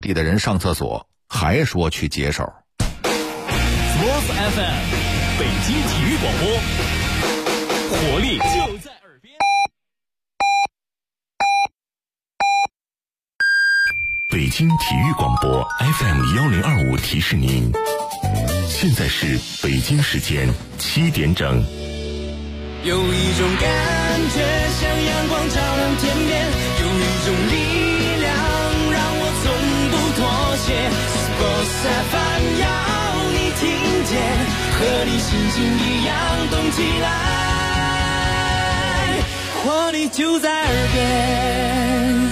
里的人上厕所，还说去解手。 Sports FM， 北京体育广播，活力就在耳边。 北京体育广播 FM1025提示您，现在是北京时间7点整。 有一种感觉像阳光照亮天边，有一种力量让我从不妥协。Sports FM 要你听见，和你心情一样动起来，活力就在耳边。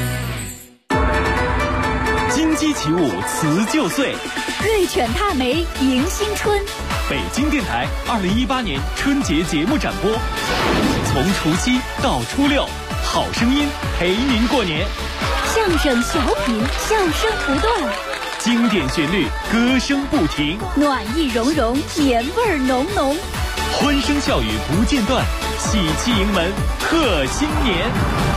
金鸡起舞辞旧岁， 瑞犬踏梅迎新春。 北京电台2018年春节节目展播，从除夕到初六，好声音陪您过年。 相声小品，笑声不断， 经典旋律，歌声不停， 暖意融融，年味儿浓浓， 欢声笑语不间断，喜气迎门贺新年。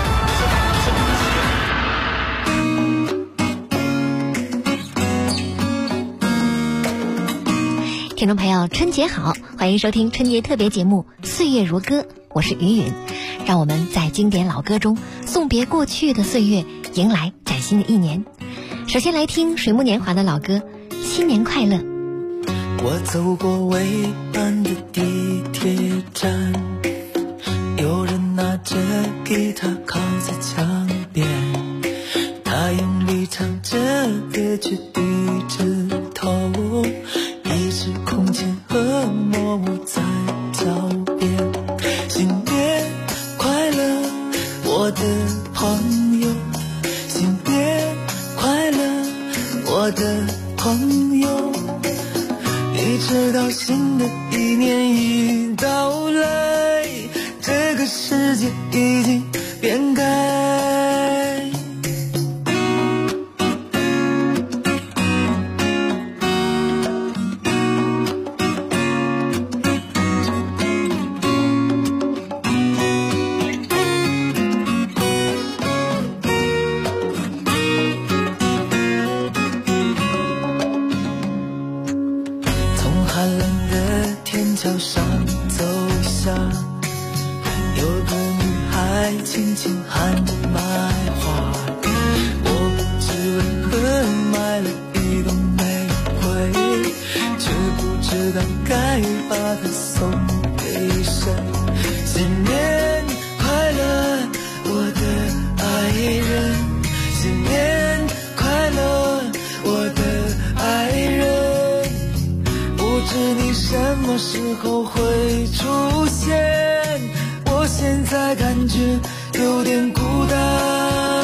听众朋友，春节好，欢迎收听春节特别节目《岁月如歌》，我是于允。让我们在经典老歌中送别过去的岁月，迎来崭新的一年。首先来听水木年华的老歌《新年快乐》。 我走过未满的地铁站，有人拿着吉他靠在墙边，他用力唱着歌曲，低着头，一时空间和模糊在脚边。新年快乐，我的朋友，新年快乐，我的朋友。你知道新的一年已到来，这个世界已经变改。桥上走下，有个女孩轻轻喊着买花，我不知为何买了一朵玫瑰，却不知道该把它送给谁。新年快乐，我的爱人，新年快乐，我的爱人，不知你什么时候会出现，我现在感觉有点孤单。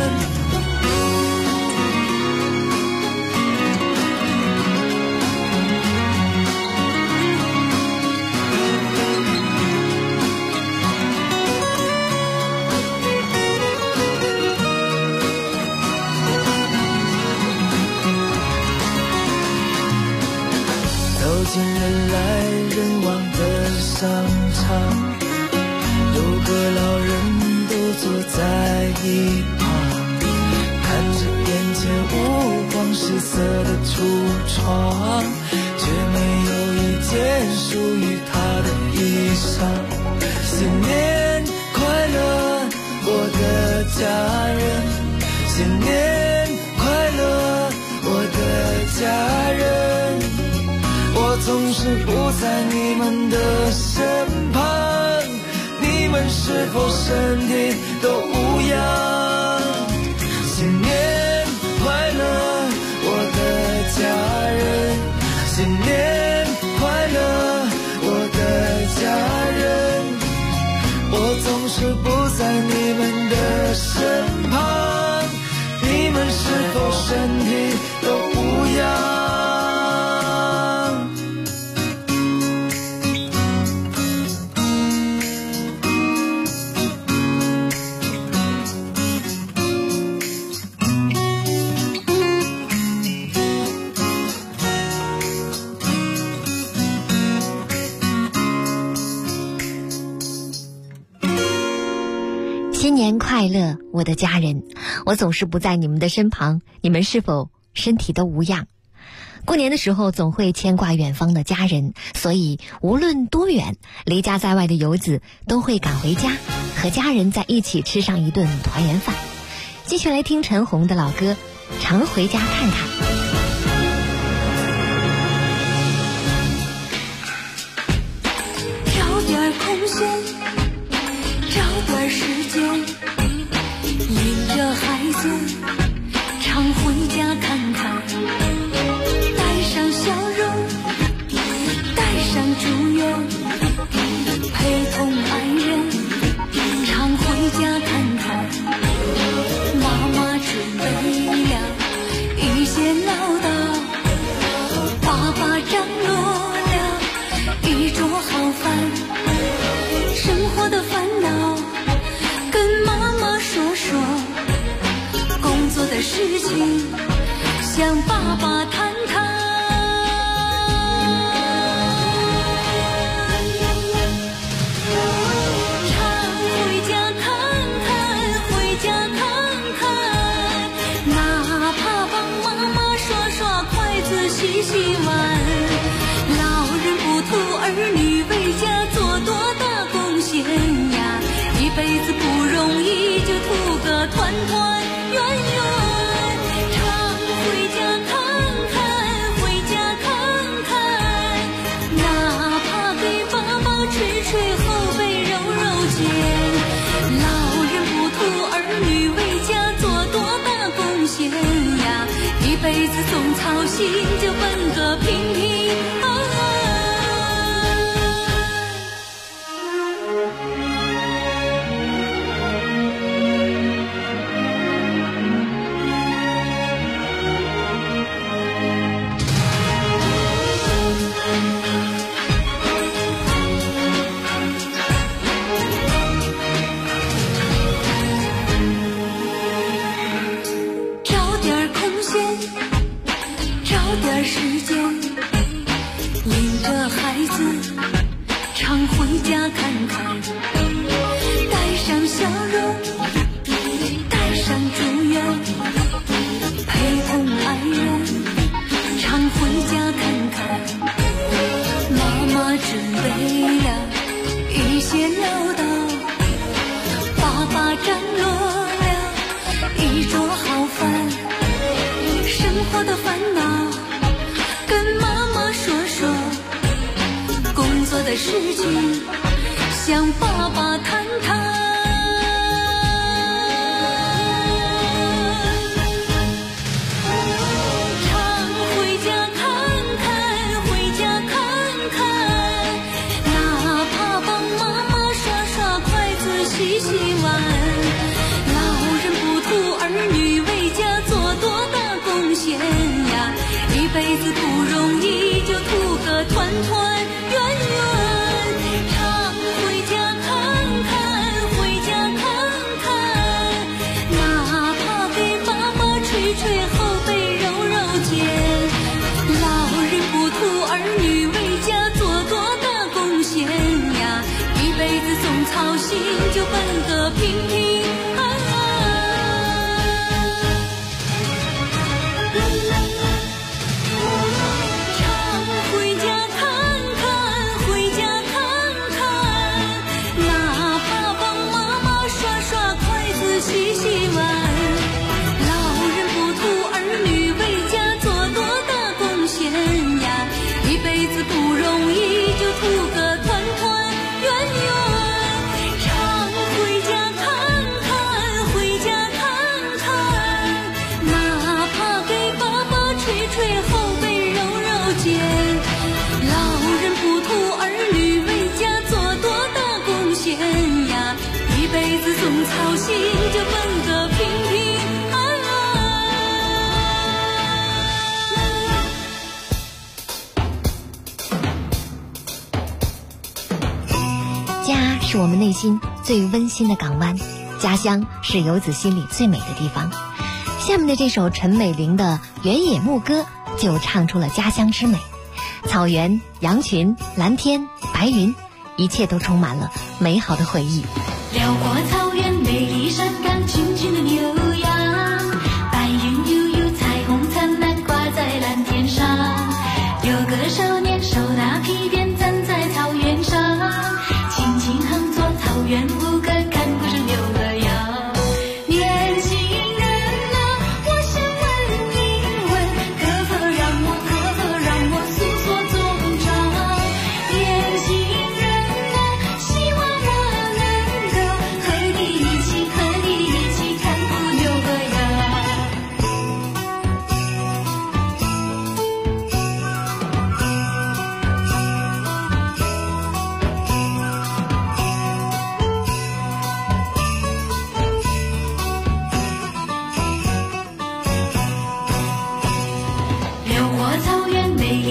走进人来人往的商场，有个老人独坐在一旁，看着眼前五光十色的橱窗，却没有一件属于他的衣裳。新年快乐，我的家人，新年快乐，我的家人，我总是不在你们的身旁，你们是否身体都无恙？新年快乐，我的家人，新年快乐，我的家人，我总是不在你们的身旁，你们是否身体都无恙？ 新年快乐，我的家人！ 我总是不在你们的身旁，你们是否身体都无恙？过年的时候总会牵挂远方的家人，所以无论多远，离家在外的游子都会赶回家，和家人在一起吃上一顿团圆饭。继续来听陈红的老歌《常回家看看》。 找点空闲，找点时间，领着孩子常回家看看，带上笑容，带上祝愿，陪同爱人常回家看看。妈妈准备了一些唠叨，爸爸张罗了一桌好饭，生活的烦恼跟妈妈说说，工作的事情向爸爸谈谈。洗洗碗，老人不图儿女为家做多大贡献呀，一辈子不容易，就图个团团圆圆。常回家看看，回家看看，哪怕给爸爸捶捶后背揉揉肩，老人不图儿女为家做多大贡献呀，一辈子总操心，就奔个平平安安。找点空闲，找点时间，领着孩子常回家看看，带上笑容，带上祝愿，陪同爱人常回家看看。妈妈准备了一些唠叨，爸爸张罗了一桌好饭，生活的烦恼跟妈妈说说，工作的事情向爸爸谈谈。常回家看看，回家看看，哪怕帮妈妈刷刷筷子洗洗碗，老人不图儿女为家做多大贡献呀，一辈子不容易，就图个团团圆圆。常回家看看，回家看看，哪怕给爸爸捶捶后背揉揉肩，老人不图儿女为家做多大贡献呀，一辈子总操心，就奔个平平安安。洗洗碗，老人不图儿女为家做多大贡献呀，一辈子不容易，就图个团团圆圆。常回家看看，回家看看，哪怕给爸爸捶捶后背揉揉肩，老人不图儿女为家做多大贡献呀，一辈子总操心，就奔个平平安安。家是我们内心最温馨的港湾，家乡是游子心里最美的地方。下面的这首陈美玲的《原野牧歌》就唱出了家乡之美，草原、羊群、蓝天、白云，一切都充满了美好的回忆。 辽阔草原，美丽山岗，群群的牛羊。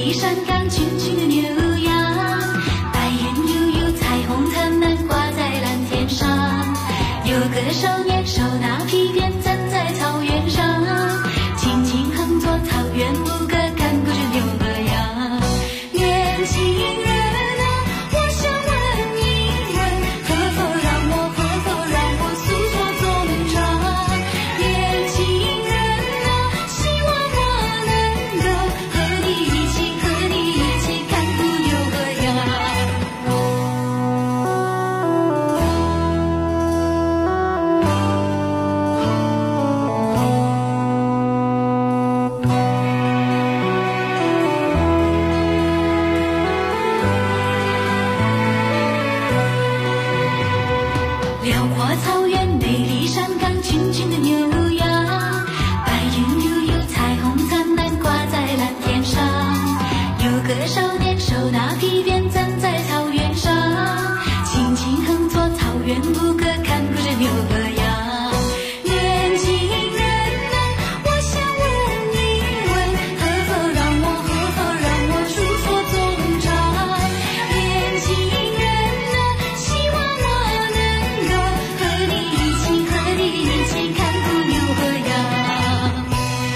丽山岗群群的牛羊，白云悠悠，彩虹灿烂挂在蓝天上。有个少年手拿皮鞭站在草原上，轻轻哼作草原牧歌，看顾着牛和羊。年轻人啊，我想问一问，可否让我诉说衷肠？年轻人啊，希望我能够和你一起看顾牛和羊。辽阔草原，美丽山岗，群群的牛羊，白云悠悠，彩虹灿烂挂在蓝天上。有个少年手拿皮鞭站在草原上，轻轻哼作草原牧歌，看顾着牛和羊。年轻人啊，我想问一问，可否让我诉说衷肠？年轻人啊，希望我能够和你一起看顾牛和羊。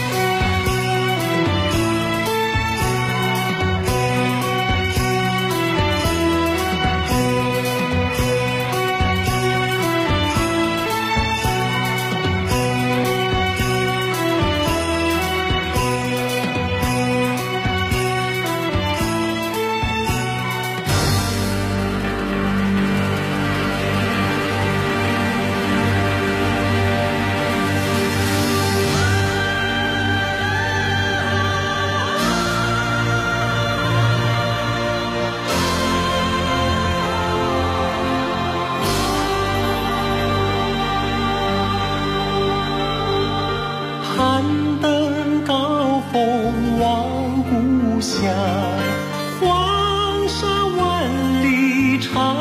攀登高峰望故乡，黄沙万里长。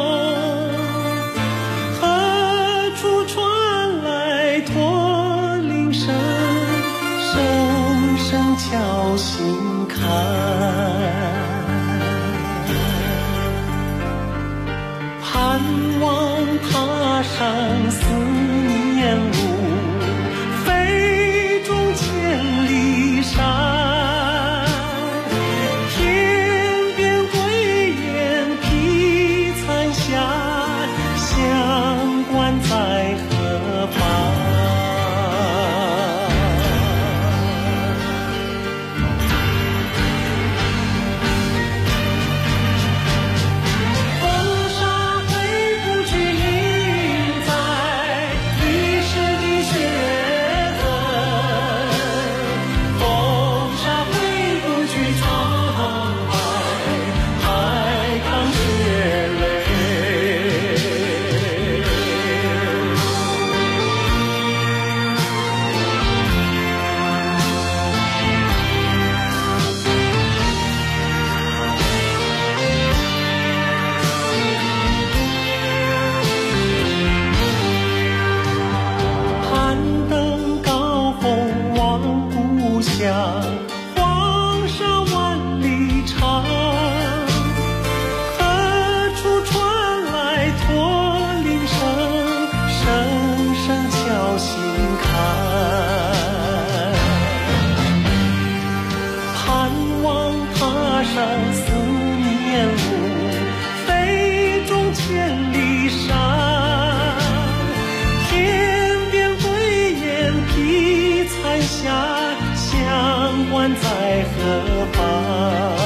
何处传来驼铃声，声声敲心坎。盼望踏上思念路，飞中千里山。天边归雁披残霞，乡关在何方？风沙挥不去印在历史的血痕，风沙挥不去沧海海棠血泪。攀登高峰望故乡，黄沙万里长。何处传来驼铃声，声声敲心坎。盼望踏上思念路，飞中千里山。天边归雁披残霞，乡关在何方？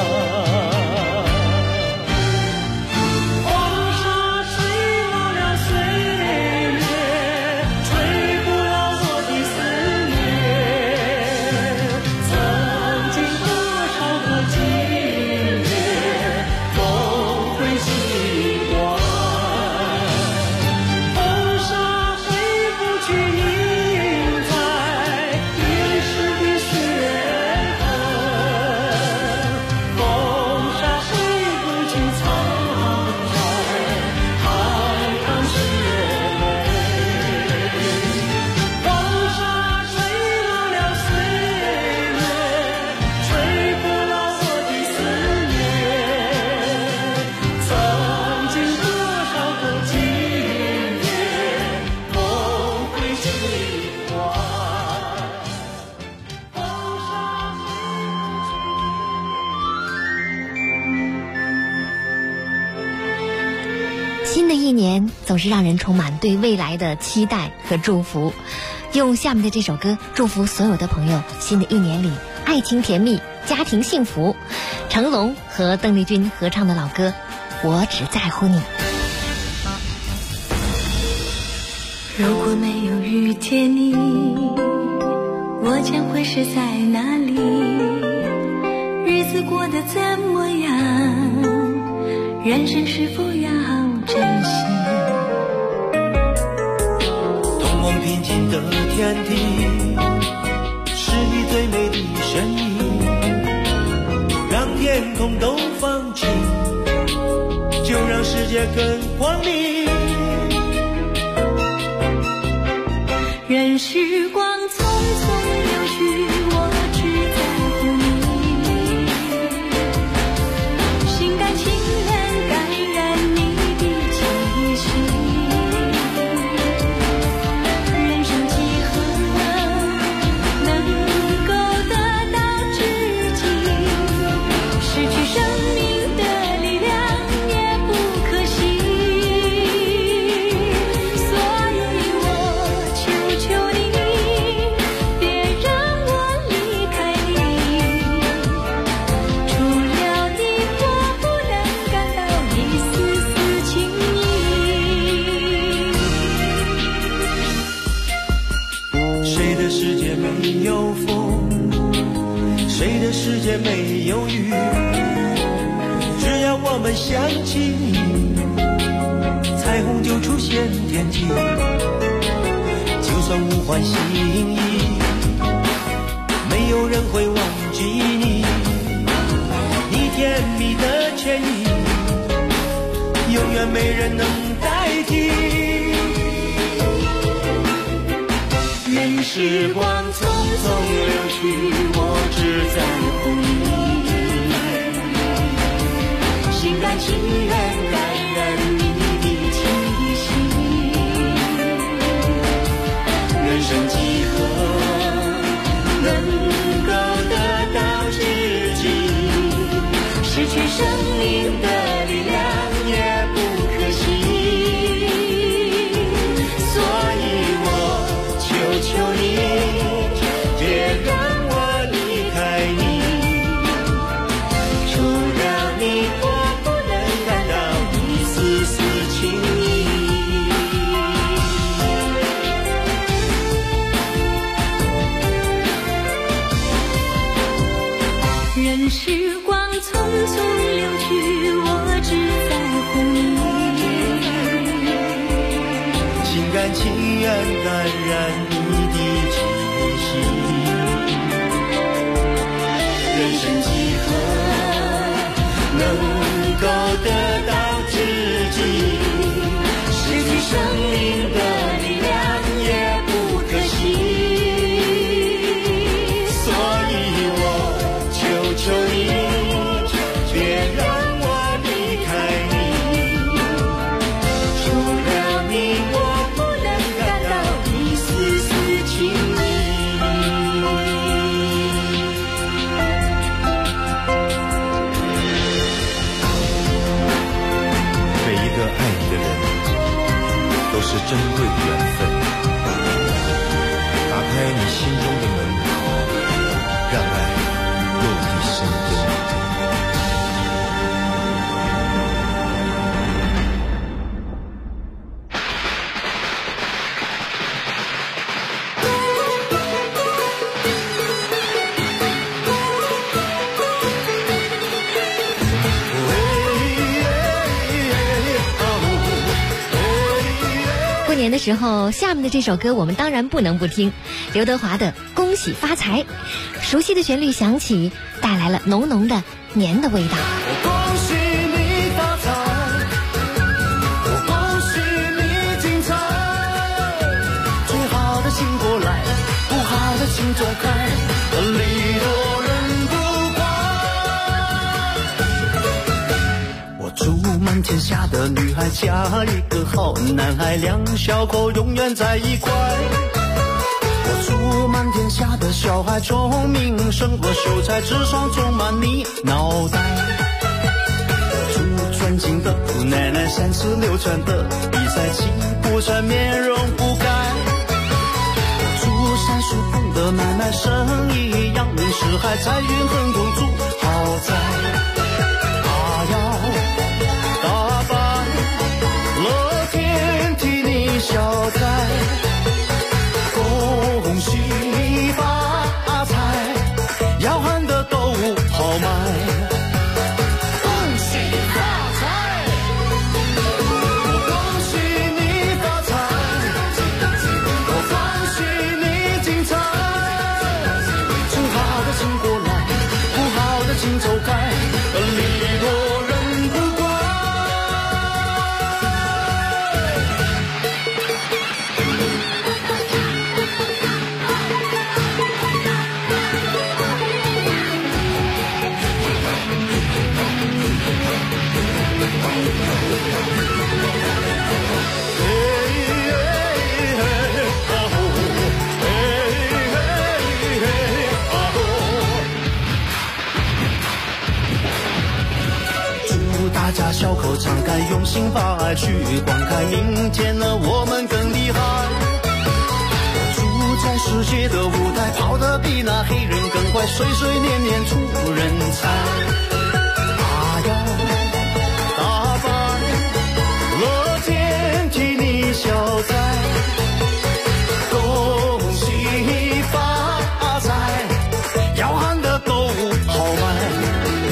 黄沙吹老了岁月，吹不老我的思念。曾经多少个今夜，梦回习惯。风沙挥不去印在历史的血痕， 一年总是让人充满对未来的期待和祝福。用下面的这首歌祝福所有的朋友，新的一年里爱情甜蜜，家庭幸福。成龙和邓丽君合唱的老歌《我只在乎你》。 如果没有遇见你，我将会是在哪里？日子过得怎么样？人生是否要珍惜？ 通往平静的天地，是你最美的身影，让天空都放晴，就让世界更光明。 任时光匆匆流去，我只在乎你，心甘情愿感染你的气息。人生几何能够得到知己，失去生命的力量也不可惜。所以我求求你，别让我离开你，除了你我不能感到一丝丝情意。 谁的世界没有风，谁的世界没有雨，只要我们想起你，彩虹就出现天际。就算物换星移，没有人会忘记你，你甜蜜的歉意，永远没人能代替。任时光匆匆流去，我只在乎你，心甘情愿感染你的气息。人生几何能够得到知己，失去生命的力量也不可惜。所以我求求你，别让我离开你，除了你我不能感到一丝丝情意。 任时光匆匆流去，我只在乎你， 心甘情愿感染你的气息。人生几何能够得到知己，失去生命的力量也不可惜。所以我求求你，别让我离开你，除了你我不能感到一丝丝情意。 每一个爱你的人都是珍贵的缘分，打开你心中的门，让爱落地生根。 过年的时候，下面的这首歌我们当然不能不听，刘德华的《恭喜发财》。熟悉的旋律响起，带来了浓浓的年的味道。 恭喜你发财，我恭喜你精彩，最好的请过来，不好的请走开，礼多人不怪。我祝满天下的女孩嫁一个好男孩，两小口永远在一块。我祝满天下的小孩聪明，胜过秀才，智商充满你脑袋。祝纯净的，姑奶奶三尺流传的，比赛气不喘，面容不改。珠山书铺的买卖生意，阳明市海，财运亨通住豪宅。他要打败乐天替你消灾，恭喜发财，要喊的都好卖。请走开，礼多人不怪。大家小口常开，用心把爱去灌溉，明天呢我们更厉害。主宰世界的舞台，跑得比那黑人更快，岁岁年年出人才。他要打败乐天替你消灾，恭喜发财，要喊的都好卖。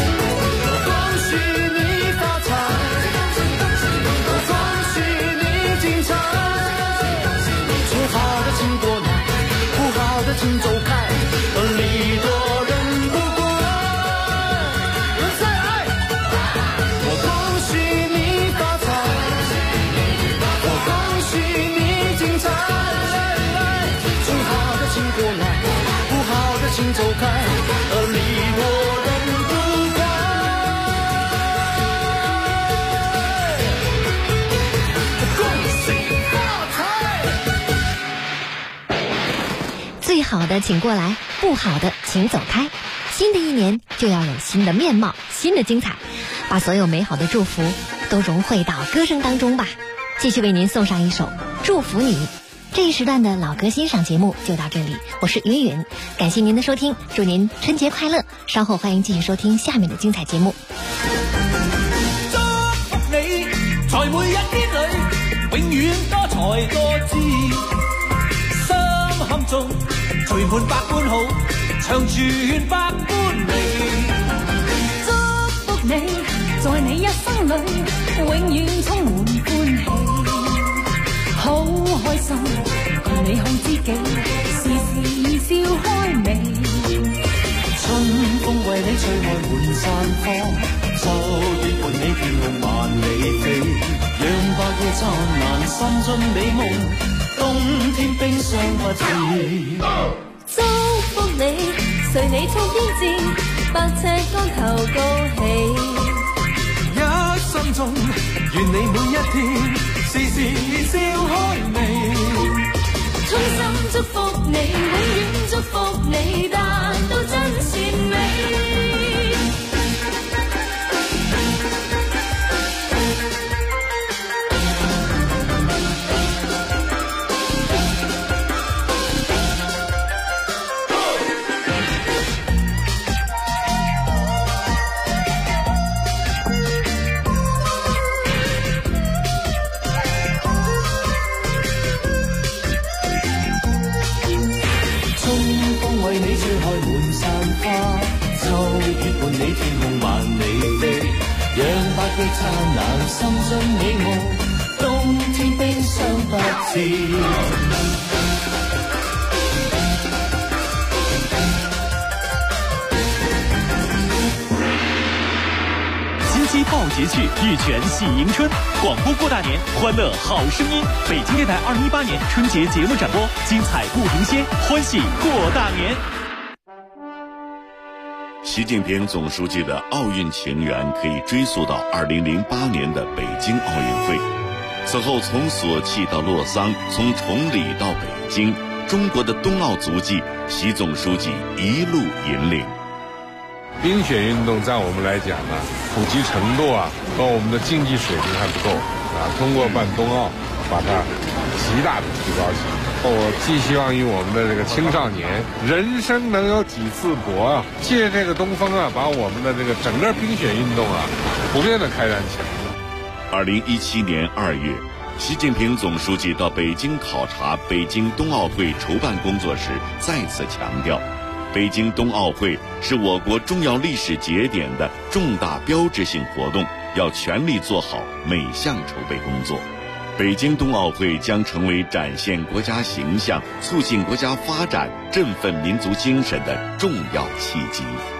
请走开，礼多人不怪。再来，我恭喜你发财，我恭喜你精彩。请好的请过来，不好的请走开，礼多人不怪。恭喜发财。 最好的请过来，不好的请走开。新的一年就要有新的面貌，新的精彩，把所有美好的祝福都融汇到歌声当中吧。继续为您送上一首《祝福你》。这一时段的老歌欣赏节目就到这里，我是云云，感谢您的收听，祝您春节快乐。稍后欢迎继续收听下面的精彩节目。 祝福你，在每一天里永遠多才多姿，心坎中聚滿百般好，長存百般美。 祝福你，在你一生裏永遠充滿歡喜，好開心，共你好知己，時時笑開眉。 春風為你吹開滿山花，秋月伴你天空萬里飛，讓白夜燦爛，心中美夢，冬天冰霜不至。 祝福你，隨你衝天戰，百尺竿頭高起。 一生中，願你每一天時時笑開眉。 衷心祝福你，永遠祝福你，達到真善美。 為你吹開滿山花，秋月伴你天空萬里飛，讓白日燦爛，心中美夢，冬天冰霜不至。 金鸡报捷趣，玉泉喜迎春，广播过大年，欢乐好声音。北京电台2018年春节节目展播，精彩不停歇，欢喜过大年。 习近平总书记的奥运情缘可以追溯到2008年的北京奥运会。此后，从索契到洛桑，从崇礼到北京，中国的冬奥足迹，习总书记一路引领。 冰雪运动在我们来讲呢，普及程度啊和我们的竞技水平还不够啊。通过办冬奥，把它极大的提高起来。我寄希望于我们的这个青少年，人生能有几次搏啊！借这个东风啊，把我们的这个整个冰雪运动啊，普遍的开展起来。 2017年2月，习近平总书记到北京考察北京冬奥会筹办工作时，再次强调，北京冬奥会是我国重要历史节点的重大标志性活动，要全力做好每项筹备工作。北京冬奥会将成为展现国家形象、促进国家发展、振奋民族精神的重要契机。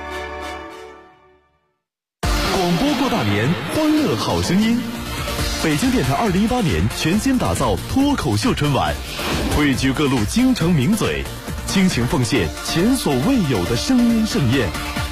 广播过大年，欢乐好声音。北京电台2018年全新打造脱口秀春晚，汇聚各路京城名嘴，倾情奉献前所未有的声音盛宴。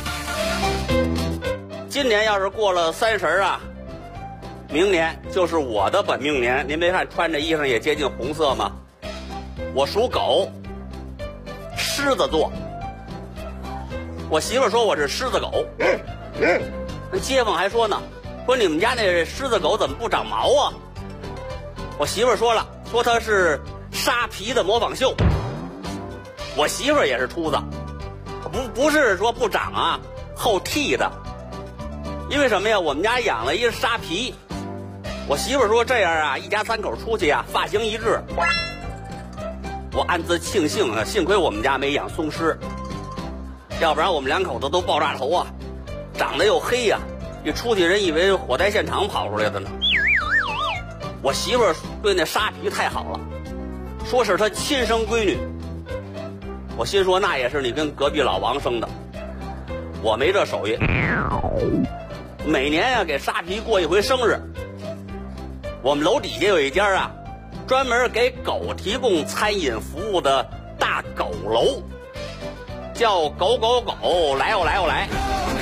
今年要是过了30啊，明年就是我的本命年。您别看穿着衣裳也接近红色吗？我属狗，狮子座。我媳妇说我是狮子狗，那街坊还说呢，说你们家那狮子狗怎么不长毛啊？我媳妇说了，说它是沙皮的模仿秀。我媳妇也是秃子，不是说不长啊，后剃的。因为什么呀？我们家养了一个沙皮。我媳妇说这样啊，一家3口出去啊，发型一致。我暗自庆幸啊，幸亏我们家没养松狮，要不然我们2口子都爆炸头啊，长得又黑呀，一出去人以为火灾现场跑出来的呢。我媳妇对那沙皮太好了，说是她亲生闺女。我心说那也是你跟隔壁老王生的，我没这手艺。每年呀给沙皮过一回生日。我们楼底下有一家啊，专门给狗提供餐饮服务的大狗楼，叫狗狗狗来哦来哦来。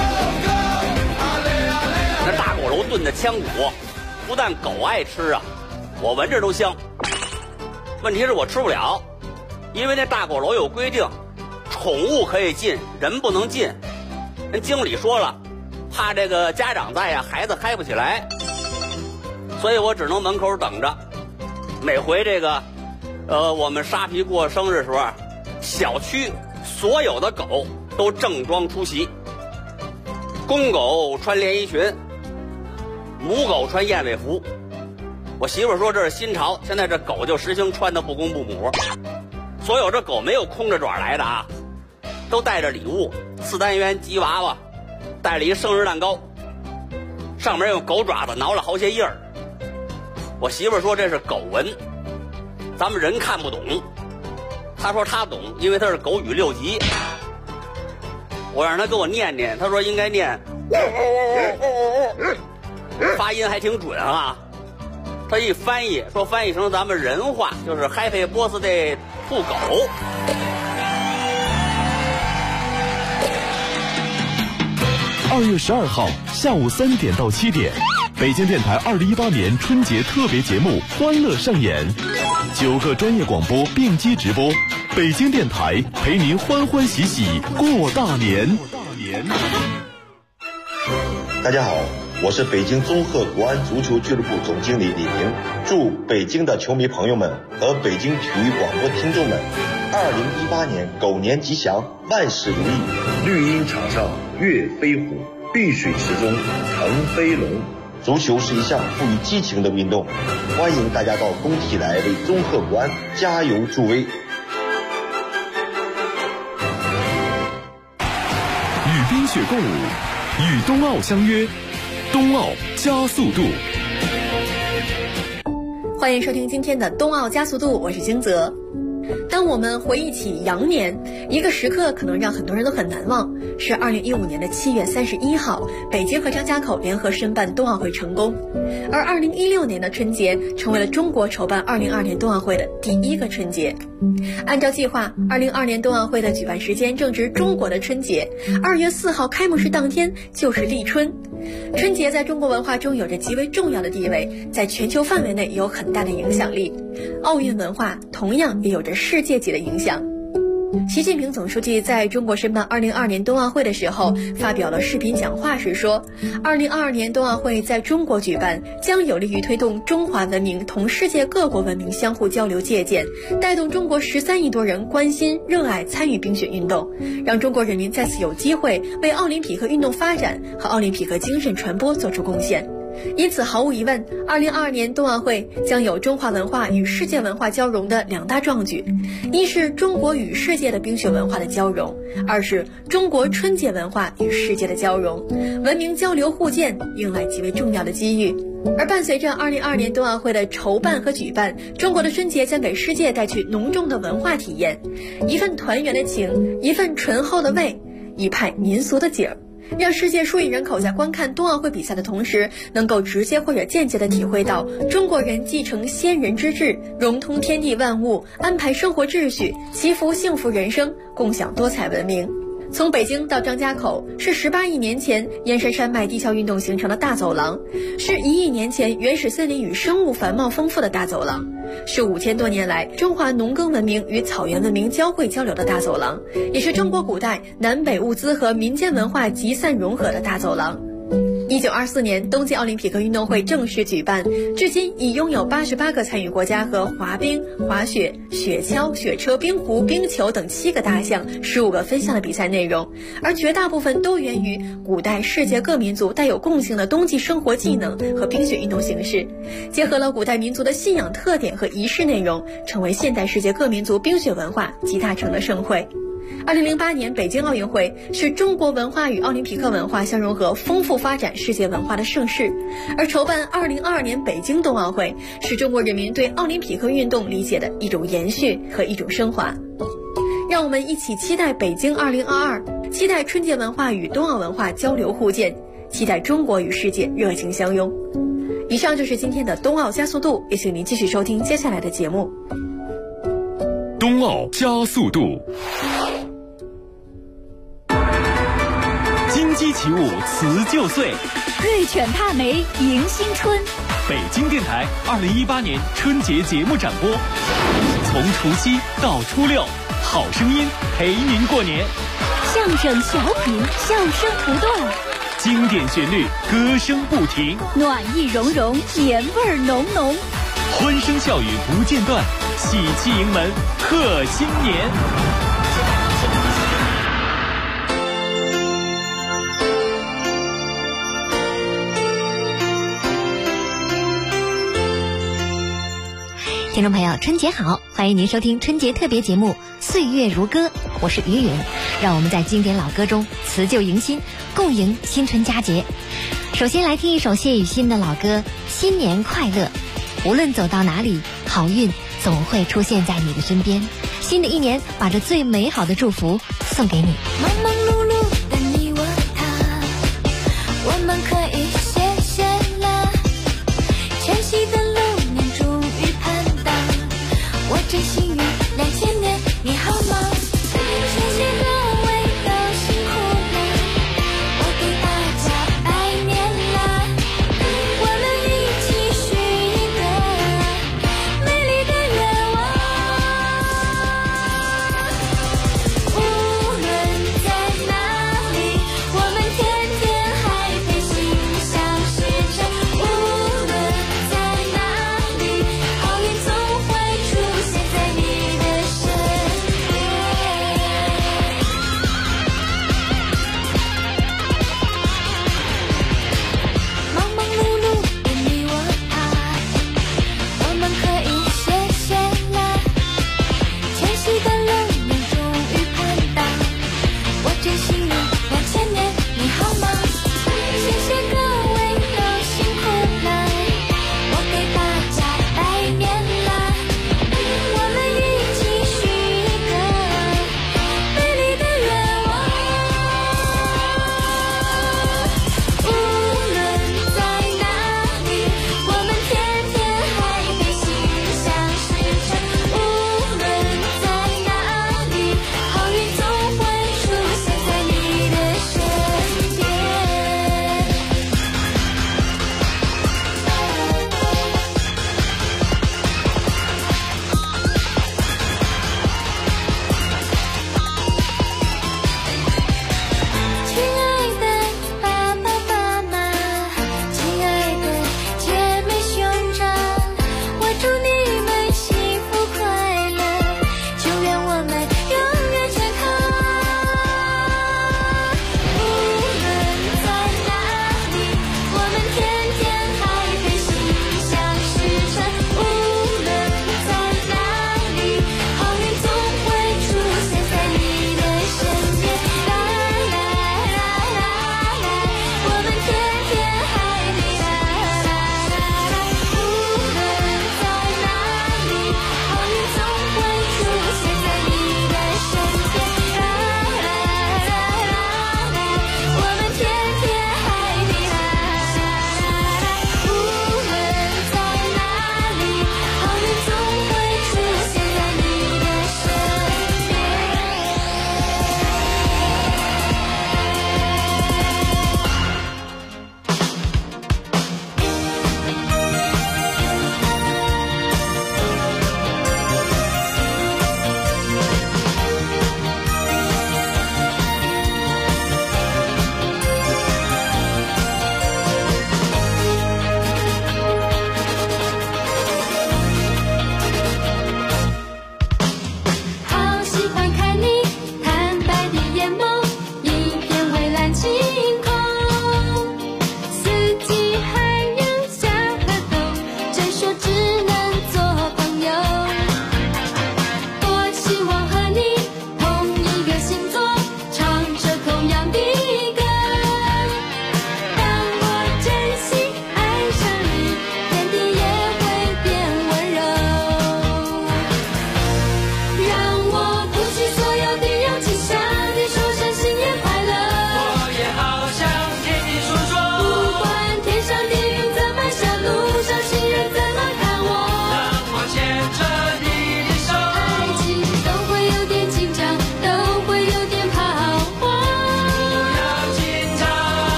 那大狗楼炖的腔骨，不但狗爱吃啊，我闻着都香。问题是我吃不了，因为那大狗楼有规定，宠物可以进，人不能进。人经理说了，怕这个家长在呀，孩子嗨不起来。所以我只能门口等着。每回这个我们沙皮过生日时候，小区所有的狗都正装出席，公狗穿连衣裙，母狗穿燕尾服。我媳妇说这是新潮，现在这狗就实行穿的不公不母。所有这狗没有空着爪来的啊，都带着礼物，4单元吉娃娃，带了一生日蛋糕，上面用狗爪子挠了好些印儿。我媳妇说这是狗文，咱们人看不懂。她说她懂，因为她是狗语6级。我让她给我念念，她说应该念，发音还挺准啊。她一翻译说翻译成咱们人话就是 Happy Birthday 兔狗。 2月12号下午3点到7点，北京电台2018年春节特别节目《欢乐上演》，9个专业广播并机直播，北京电台陪您欢欢喜喜过大年。 大家好，我是北京综合国安足球俱乐部总经理李平，祝北京的球迷朋友们和北京体育广播听众们2018年狗年吉祥，万事如意。绿茵场上跃飞虎，碧水池中腾飞龙。足球是一项富于激情的运动，欢迎大家到工体来为综合国安加油助威。 与冰雪共舞，与冬奥相约，冬奥加速度。 欢迎收听今天的冬奥加速度，我是金泽。当我们回忆起羊年，一个时刻可能让很多人都很难忘，是2015年的7月31号，北京和张家口联合申办冬奥会成功。而2016年的春节成为了中国筹办2022年冬奥会的第一个春节。按照计划，2022年冬奥会的举办时间正值中国的春节，2月4号开幕式当天就是立春。春节在中国文化中有着极为重要的地位，在全球范围内有很大的影响力。奥运文化同样也有着世界级的影响。 习近平总书记在中国申办2022年冬奥会的时候发表了视频讲话时说，2022年冬奥会在中国举办，将有利于推动中华文明同世界各国文明相互交流借鉴，带动中国13亿多人关心、热爱、参与冰雪运动，让中国人民再次有机会为奥林匹克运动发展和奥林匹克精神传播做出贡献。因此，毫无疑问，2022年冬奥会将有中华文化与世界文化交融的2大壮举：一是中国与世界的冰雪文化的交融，二是中国春节文化与世界的交融，文明交流互鉴，迎来极为重要的机遇。而伴随着2022年冬奥会的筹办和举办，中国的春节将给世界带去浓重的文化体验，一份团圆的情，一份醇厚的味，一派民俗的景儿，让世界数亿人口在观看冬奥会比赛的同时，能够直接或者间接地体会到中国人继承先人之志，融通天地万物，安排生活秩序，祈福幸福人生，共享多彩文明。从北京到张家口，是18亿年前燕山山脉地壳运动形成的大走廊，是1亿年前原始森林与生物繁茂丰富的大走廊，是5000多年来中华农耕文明与草原文明交汇交流的大走廊，也是中国古代南北物资和民间文化集散融合的大走廊。1924年冬季奥林匹克运动会正式举办，至今已拥有88个参与国家和滑冰、滑雪、雪橇、雪车、冰壶、冰球等7个大项、15个分项的比赛内容，而绝大部分都源于古代世界各民族带有共性的冬季生活技能和冰雪运动形式，结合了古代民族的信仰特点和仪式内容，成为现代世界各民族冰雪文化集大成的盛会。2008年北京奥运会是中国文化与奥林匹克文化相融合、丰富发展世界文化的盛事，而筹办2022年北京冬奥会是中国人民对奥林匹克运动理解的一种延续和一种升华。让我们一起期待北京2022，期待春节文化与冬奥文化交流互鉴，期待中国与世界热情相拥。以上就是今天的冬奥加速度，也请您继续收听接下来的节目。 冬奥加速度，金鸡起舞辞旧岁， 瑞犬帕梅迎新春。 北京电台2018年春节节目展播，从除夕到初六，好声音陪您过年， 相声小品，笑声不断， 经典旋律，歌声不停， 暖意融融，年味儿浓浓， 欢声笑语不间断，喜气迎门贺新年。 听众朋友，春节好，欢迎您收听春节特别节目《岁月如歌》，我是于允，让我们在经典老歌中辞旧迎新，共迎新春佳节。首先来听一首谢雨欣的老歌《新年快乐》，无论走到哪里，好运总会出现在你的身边。新的一年，把这最美好的祝福送给你。 忙忙碌碌的你我他，我们可以歇歇了。全息的流年终于盼到，我真幸运，2000年你好吗？谢谢各位都辛苦了，我给大家拜年啦，我们一起许一个美丽的愿望。无论在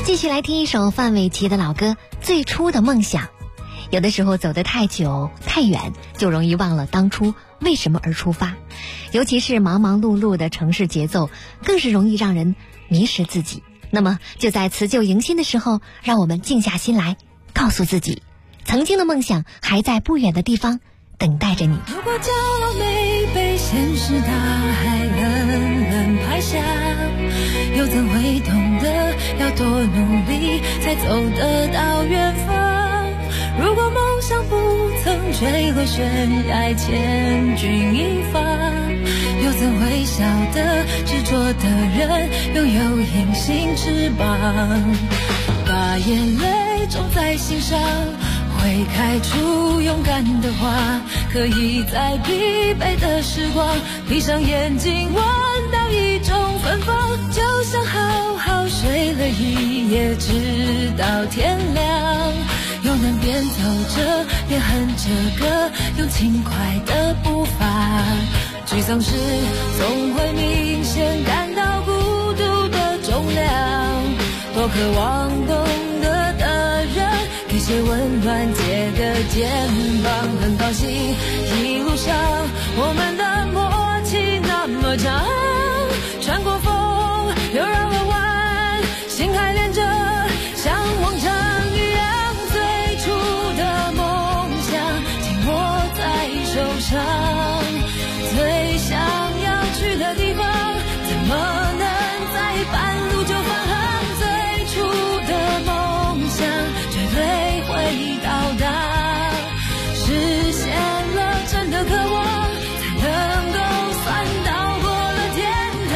继续来听一首范玮琪的老歌《最初的梦想》。有的时候走得太久太远，就容易忘了当初为什么而出发，尤其是忙忙碌碌的城市节奏，更是容易让人迷失自己。那么就在辞旧迎新的时候，让我们静下心来，告诉自己，曾经的梦想还在不远的地方等待着你。 如果骄傲没被现实大海冷冷拍下，又怎会懂得要多努力才走得到远方？如果梦想不曾坠落悬崖千钧一发，又怎会晓得执着的人拥有隐形翅膀？把眼泪种在心上，会开出勇敢的花，可以在疲惫的时光闭上眼睛闻到一种芬芳，就像好好睡了一夜直到天亮，又能边走着边哼着歌，用轻快的步伐。沮丧时总会明显感到孤独的重量，多渴望懂得的人给些温暖，借个肩膀。很高兴一路上我们的默契那么长，穿过风又绕了弯，心还连着像往常一样，最初的梦想紧握在手上，最想要去的地方怎么能在半路就返航？最初的梦想绝对会到达，实现了真的渴望，才能够算到过了天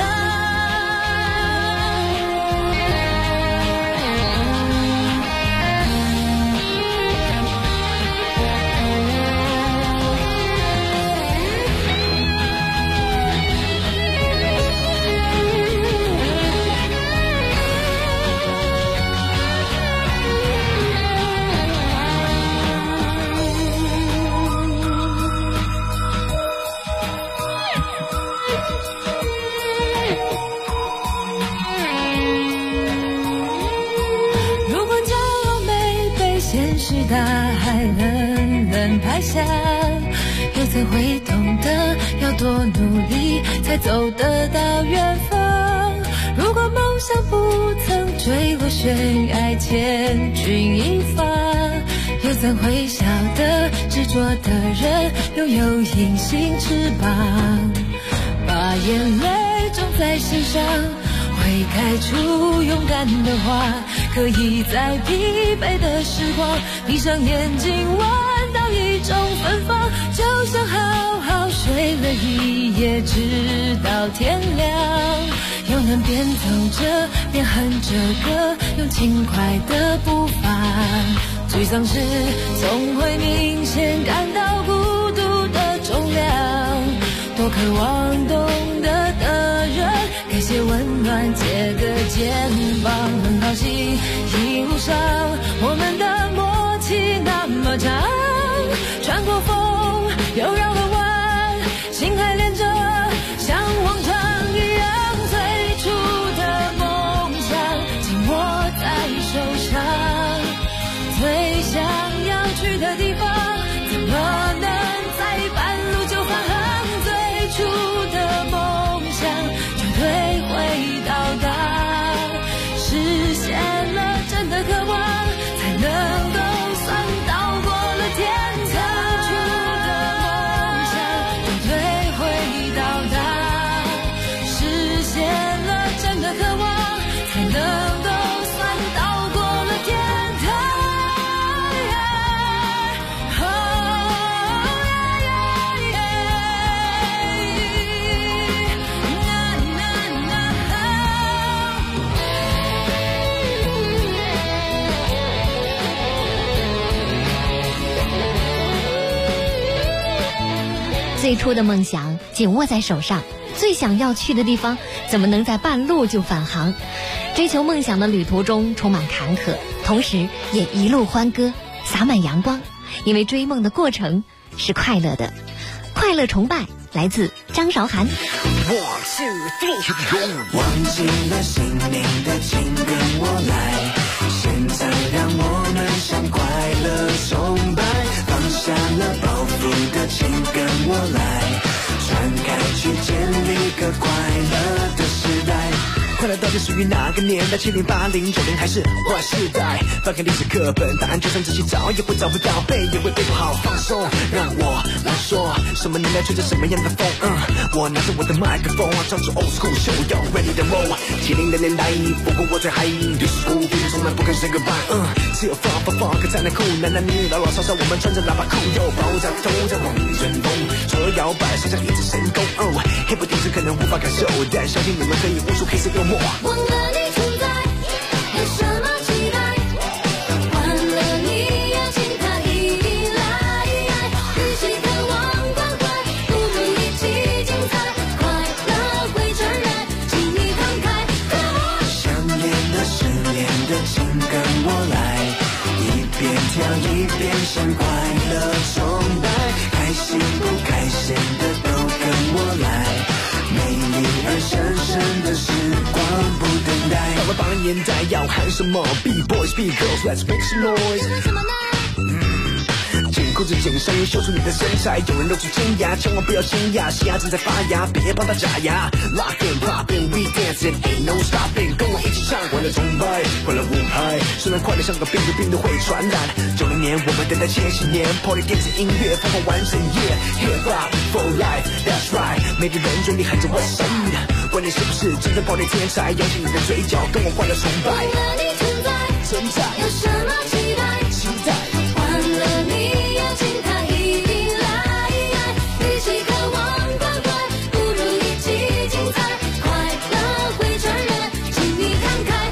大海冷冷拍下，又怎会懂得要多努力才走得到远方？如果梦想不曾坠落悬崖千钧一发，又怎会晓得执着的人拥有隐形翅膀？把眼泪种在心上，会开出勇敢的花，可以在疲惫的时光闭上眼睛闻到一种芬芳，就像好好睡了一夜直到天亮，又能边走着边哼着歌，用轻快的步伐。沮丧时总会明显感到孤独的重量，多渴望懂得的人给些温暖，借个肩膀。很高兴一路上我们的默契那么长，穿过风又绕了弯，心还连着像往常一样，最初的梦想紧握在手上，最想要去的地方怎么能在半路就返航？最初的梦想绝对会到达，实现了真的渴望，才能够算到过了天堂。最初的梦想绝对会到达，实现了真的渴望，才能够算到过了天堂。 最初的梦想紧握在手上，最想要去的地方怎么能在半路就返航？追求梦想的旅途中充满坎坷，同时也一路欢歌，洒满阳光，因为追梦的过程是快乐的。快乐崇拜来自张韶涵。 我是最初忘记了姓名的请跟我来， 在让我们向快乐崇拜，放下了包袱的请跟我来，传开去建立个快乐的时代。快乐到底属于哪个年代？70、80、90还是Y世代？翻开历史课本，答案就算仔细找也会找不到，背也会背不好。放松，让我来说，什么年代吹着什么样的风？我拿着我的麦克风，唱出 old school show， 要 ready to roll。70的年代，不过我最嗨，对时故并从来不肯 say goodbye。只有 funk 才能酷，男男女女老老少少，我们穿着喇叭裤，又爆炸头在往里旋风，左右摇摆，像一只神功。黑不电视可能无法感受，但相信你们可以悟出黑色幽默。 忘了你存在，有什么期待？换了你要请他一定来，与其渴望关怀，不如一起精彩。快乐会传染，请你慷慨。 想念的、失恋的，请跟我来，一边跳一边向快乐崇拜，开心不开心的都跟我来。美丽而神圣的时光不等待。到了80年代要喊什么 ？Be boys, be girls, let's make some noise。 什么呢？ 紧裤子紧上衣，秀出你的身材。有人露出尖牙，千万不要惊讶，西牙正在发芽，别帮他假牙。Lock in, pop in, we dancing, ain't no stopping。跟我一起唱，快乐崇拜，快乐舞拍。虽然快乐像个病毒，病毒会传染。90年我们等待70年 ，Party 电子音乐，疯狂完整夜 ，Hip hop for life, that's right。每个人嘴里喊着 West Side，管你是不是真的 Party 天才，扬起你的嘴角，跟我快乐崇拜。 忘了你存在，有什么期待？ 期待。 换了你要请他一定来，与其渴望关怀，不如一起精彩。快乐会传染，请你慷慨。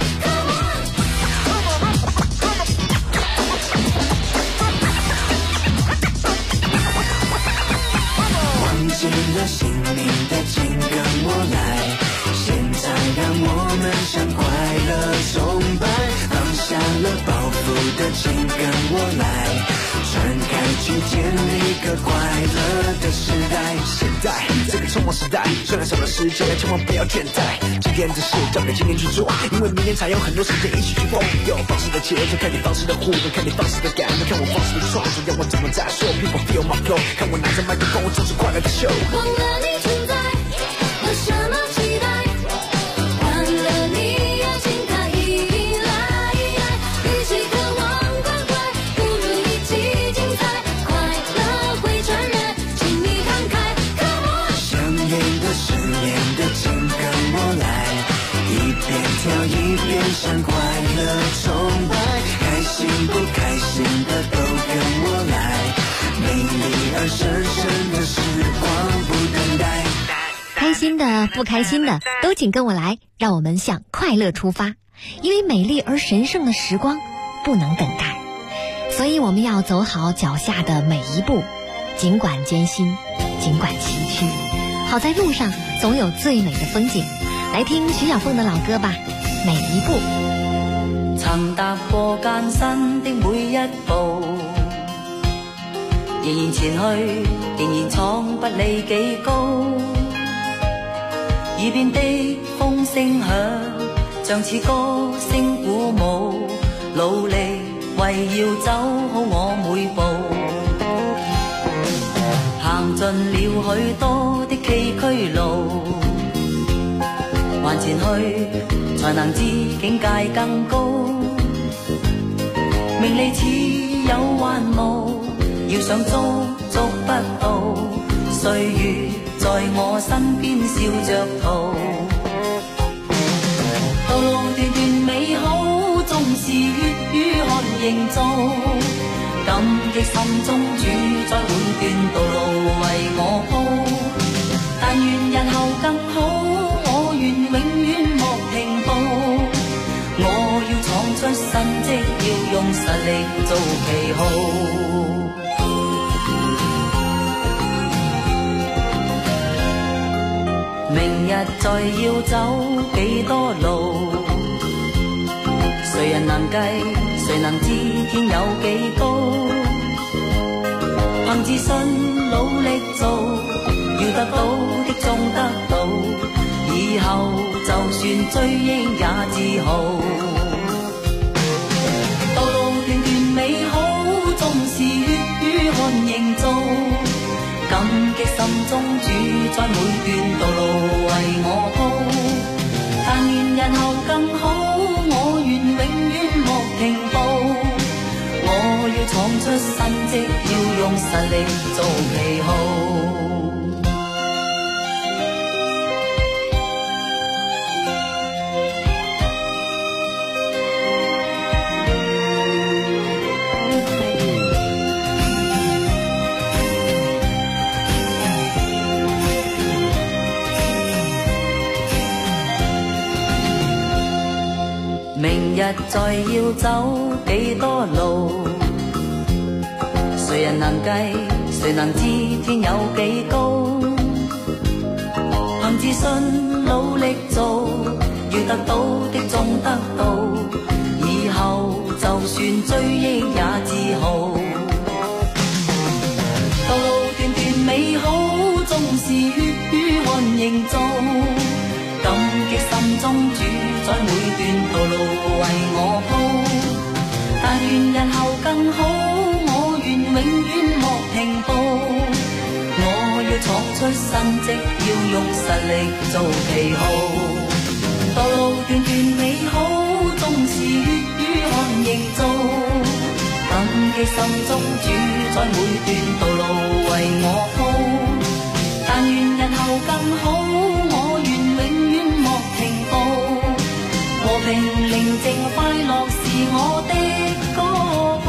忘记了姓名的，请跟我来。现在让我们向快乐崇拜，放下了包袱的，请跟我来，传开去建立个快乐的时代。现在这个匆忙时代，虽然少了时间，千万不要倦怠。今天的事交给今天去做，因为明天才有很多时间一起去疯。有方式的节奏，看你方式的互动，看你方式的感动，看我方式的创作，让我怎么再说 ？People feel my flow， 看我拿着麦克风，唱出快乐的秀。 忘了你存在，有什么期待？换了你要请他一定来，与其渴望关怀，不如一起精彩。快乐会传染，请你慷慨。 想念的、失恋的，请跟我来，一边跳一边向快乐崇拜，开心不开心的都跟我来，美丽而神圣的时光不等待。 开心的、不开心的，都请跟我来，让我们向快乐出发。因为美丽而神圣的时光不能等待，所以我们要走好脚下的每一步，尽管艰辛，尽管崎岖，好在路上总有最美的风景。来听徐小凤的老歌吧，《每一步》。 曾踏過艱辛的每一步，仍然前去，仍然闖不理幾高。耳邊的風聲響，像似歌聲鼓舞，努力為要走好我每步。行盡了許多的崎嶇路，還前去才能知境界更高。名利似有幻霧，要想捉捉不到，歲月在我身邊笑着逃。道路段段美好，縱是粵語看營造，感激心中主宰每段道路為我鋪。但願日後更好，我願永遠莫停步。我要闖出新績，要用實力做旗號。明日再要走幾多路，誰人能計，誰能知天有幾高？憑自信努力做，要得到的終得到，以後就算追憶也自豪。 激心中主宰每段道路為我鋪，但願日後更好，我願永遠莫停步。我要闖出新績，要用實力做旗號。明日再要走幾多路，誰人能計，誰能知天有幾高？憑自信努力做，要得到的終得到，以後就算追憶也自豪。道路段段美好，縱是血與汗營造，感激心中主宰每段道路為我鋪，但願日後更好，我願永遠莫停步。我要闖出新績，要用實力做旗號。道路段段美好，縱是血與汗營造，感激心中主宰每段道路為我鋪，但願日後更好，我願永遠莫停步。和平寧靜快樂是我的歌譜。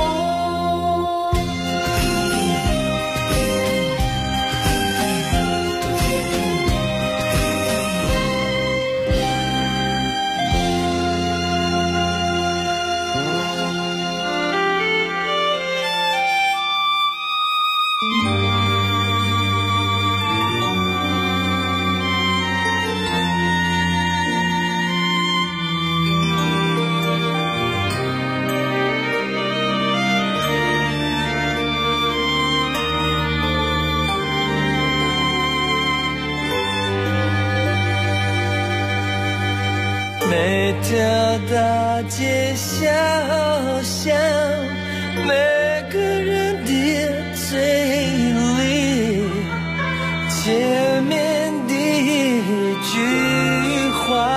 每条大街小巷，每个人的嘴里，前面的一句话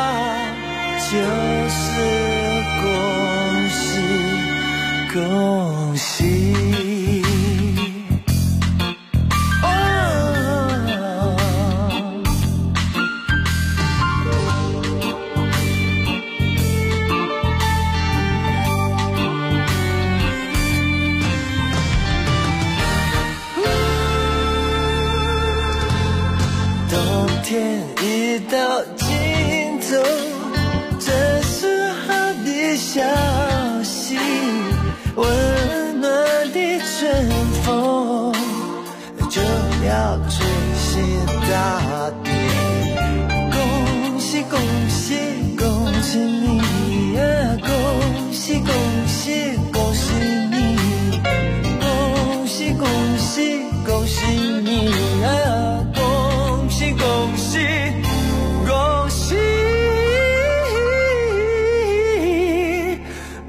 就是恭喜恭喜。天一到尽头，这是好的消息，温暖的春风就要吹醒大地。恭喜恭喜恭喜你呀，恭喜恭喜恭喜你，恭喜恭喜恭喜你呀，恭喜恭喜恭喜你。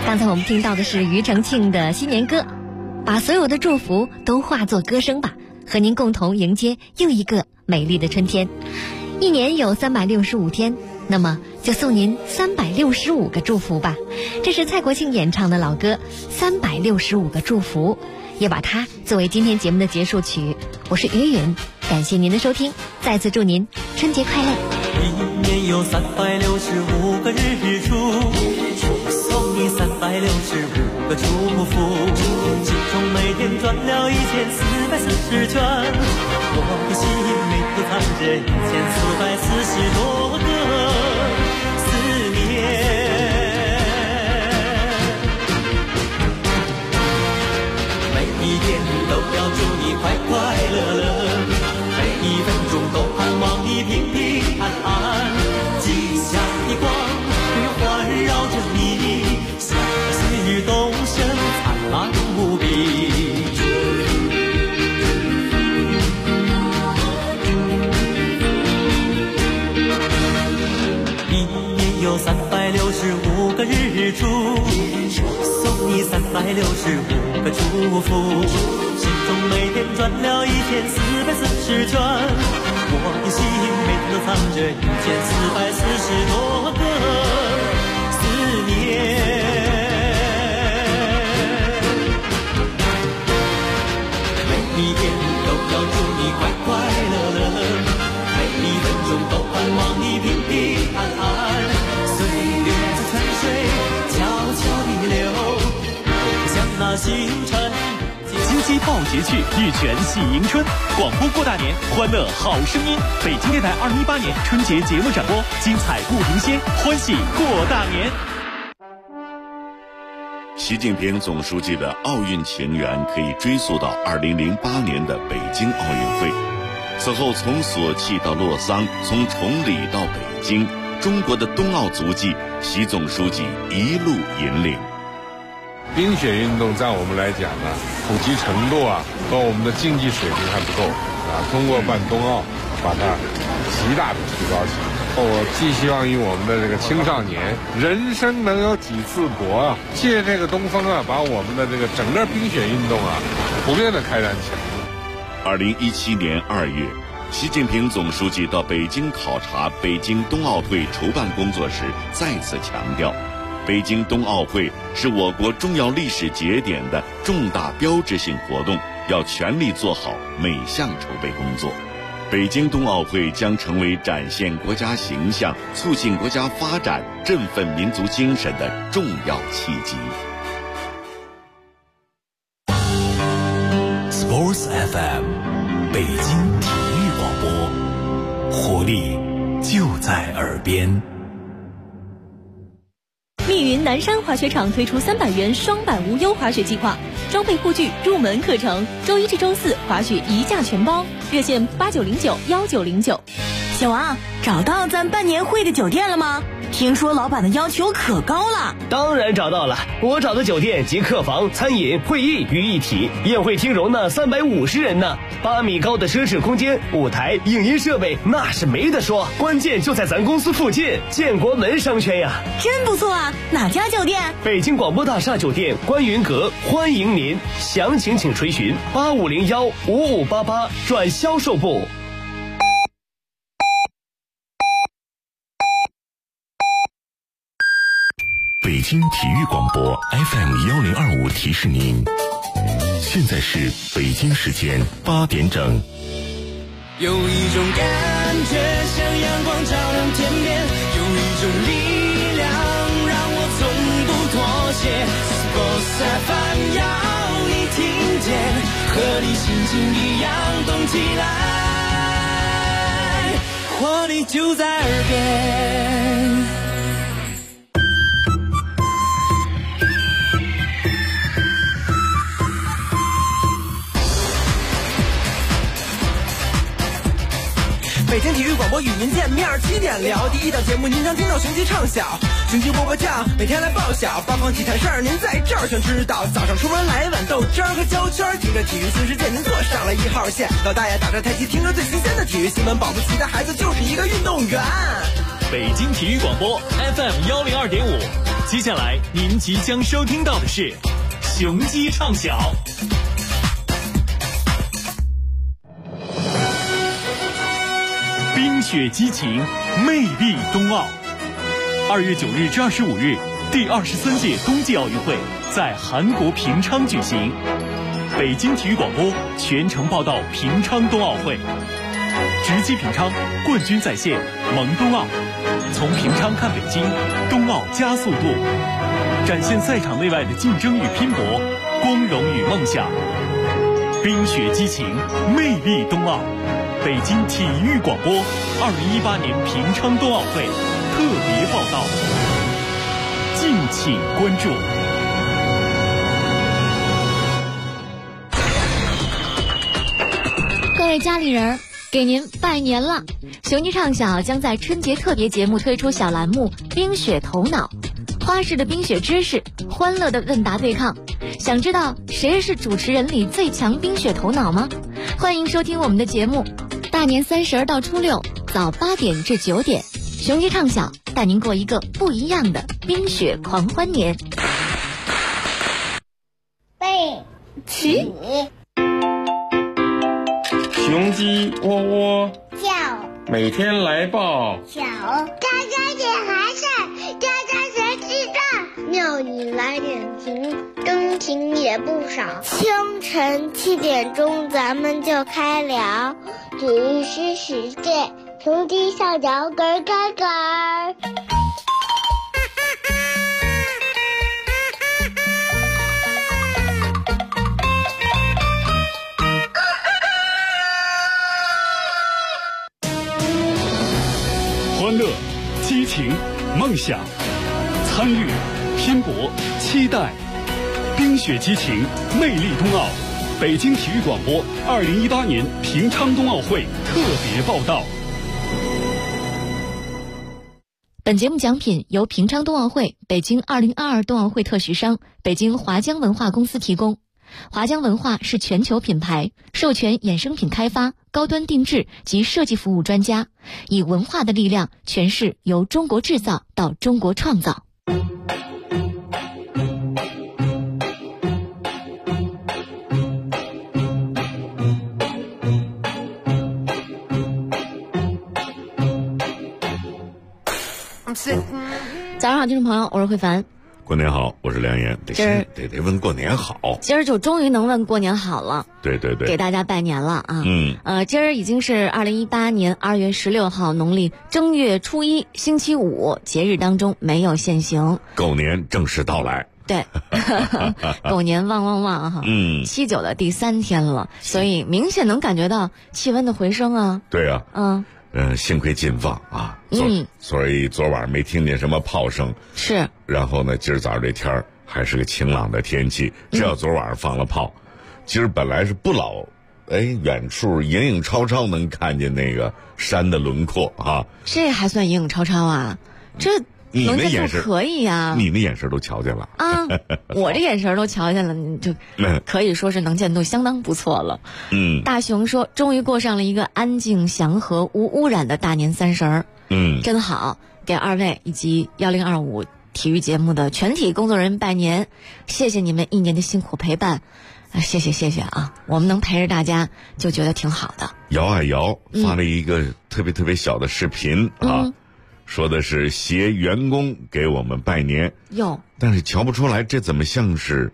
刚才我们听到的是庾澄庆的新年歌，把所有的祝福都化作歌声吧，和您共同迎接又一个美丽的春天。一年有365天，那么就送您365个祝福吧。这是蔡国庆演唱的老歌《365个祝福》，也把它作为今天节目的结束曲。我是于允，感谢您的收听，再次祝您春节快乐。 一年有365个日出，送你365个祝福，其中每天转了1440圈，我的心里头藏着1440多个思念。每一天都要祝你快快乐乐，每一分钟都盼望你平平安安，吉祥的光环绕着你，笑语动声灿烂无比。一年有365个日出，送你365个祝福，心中每天转了1440圈，我的心每天都藏着1440多个思念。每一天都要祝你快快乐乐，每一分钟都盼望你平平安安，岁月在泉水悄悄地流，像那星辰。 金鸡报捷去，玉泉喜迎春，广播过大年，欢乐好声音。北京电台2018年春节节目展播，精彩不停歇，欢喜过大年。 习近平总书记的奥运情缘可以追溯到2008年的北京奥运会。此后从索契到洛桑，从崇礼到北京，中国的冬奥足迹，习总书记一路引领。 冰雪运动在我们来讲呢，普及程度和我们的竞技水平还不够通过办冬奥，把它极大的提高起来。我寄希望于我们的这个青少年，人生能有几次搏借这个东风把我们的这个整个冰雪运动普遍的开展起来。 2017年2月，习近平总书记到北京考察北京冬奥会筹办工作时，再次强调，北京冬奥会是我国重要历史节点的重大标志性活动，要全力做好每项筹备工作。北京冬奥会将成为展现国家形象、促进国家发展、振奋民族精神的重要契机。 Sports FM， 北京体育广播，活力就在耳边。 密云南山滑雪场推出300元双板无忧滑雪计划，装备护具、入门课程，周一至周四滑雪一价全包，热线89091909。 小王，找到咱办年会的酒店了吗？听说老板的要求可高了。 当然找到了，我找的酒店集客房、餐饮、会议于一体，宴会厅容纳350人呢，8米高的奢侈空间，舞台、影音设备那是没得说，关键就在咱公司附近，建国门商圈呀。 真不错啊，哪家酒店？ 北京广播大厦酒店观云阁，欢迎您，详情请垂询85015588转销售部。 北京体育广播 FM1025提示您，现在是北京时间8点整。 有一种感觉像阳光照亮天边，有一种力量让我从不妥协。Sports FM 要你听见，和你心情一样动起来，活力就在耳边。 北京体育广播与您见面，7点聊第一档节目，您将听到雄鸡唱晓，雄鸡啵啵叫，每天来报晓，八方体坛事儿您在这儿全知道。早上出门来一碗豆汁儿和焦圈，听着体育新世界，您坐上了1号线。老大爷打着太极，听着最新鲜的体育新闻，保不齐的孩子就是一个运动员。 北京体育广播 FM102.5， 接下来您即将收听到的是雄鸡唱晓。冰雪激情，魅力冬奥。2月9日至25日，第23届冬季奥运会在韩国平昌举行。北京体育广播全程报道平昌冬奥会，直击平昌，冠军在线，萌冬奥。从平昌看北京，冬奥加速度，展现赛场内外的竞争与拼搏，光荣与梦想。冰雪激情，魅力冬奥。北京体育广播2018年平昌冬奥会特别报道，敬请关注。 各位家里人，给您拜年了！雄鸡唱晓将在春节特别节目推出小栏目《冰雪头脑》，花式的冰雪知识，欢乐的问答对抗。想知道谁是主持人里最强冰雪头脑吗？欢迎收听我们的节目，大年30到初六早8点至9点，雄鸡唱晓带您过一个不一样的冰雪狂欢年。 备起， 雄鸡窝窝叫， 每天来报小，家家点寒晒，家家谁知道？庙里来点情，钟情也不少。清晨7点钟，咱们就开聊，举世世界，雄鸡唱晓咯咯咯。 欢乐、激情、梦想，参与、拼搏、期待，冰雪激情，魅力冬奥。北京体育广播2018年平昌冬奥会特别报道。 本节目奖品由平昌冬奥会、北京2022冬奥会特许商北京华江文化公司提供。华江文化是全球品牌，授权衍生品开发、高端定制及设计服务专家，以文化的力量诠释由中国制造到中国创造。早上好，听众朋友，我是慧凡。 过年好，我是梁岩。得问过年好。 今儿就终于能问过年好了。 对对对， 给大家拜年了啊。今儿已经是2018年2月16号，农历正月初1，星期五，节日当中没有限行。 狗年正式到来。 对，狗年旺旺旺哈。7、9的第3天了，所以明显能感觉到气温的回升啊。 对啊。幸亏禁放啊，所以昨晚没听见什么炮声。 是。然后呢，今儿早上这天儿还是个晴朗的天气，只要昨晚上放了炮，今儿本来是不老，远处影影绰绰能看见那个山的轮廓啊。 这还算影影绰绰啊？这你那眼神可以呀， 你那眼神都瞧见了啊！我这眼神都瞧见了，你就可以说是能见度相当不错了。大雄说，终于过上了一个安静、祥和、无污染的大年30。真好，给2位以及1025体育节目的全体工作人员拜年，谢谢你们1年的辛苦陪伴，谢谢啊！我们能陪着大家就觉得挺好的。 姚爱瑶发了一个特别小的视频啊。说的是携员工给我们拜年哟， 但是瞧不出来这怎么像是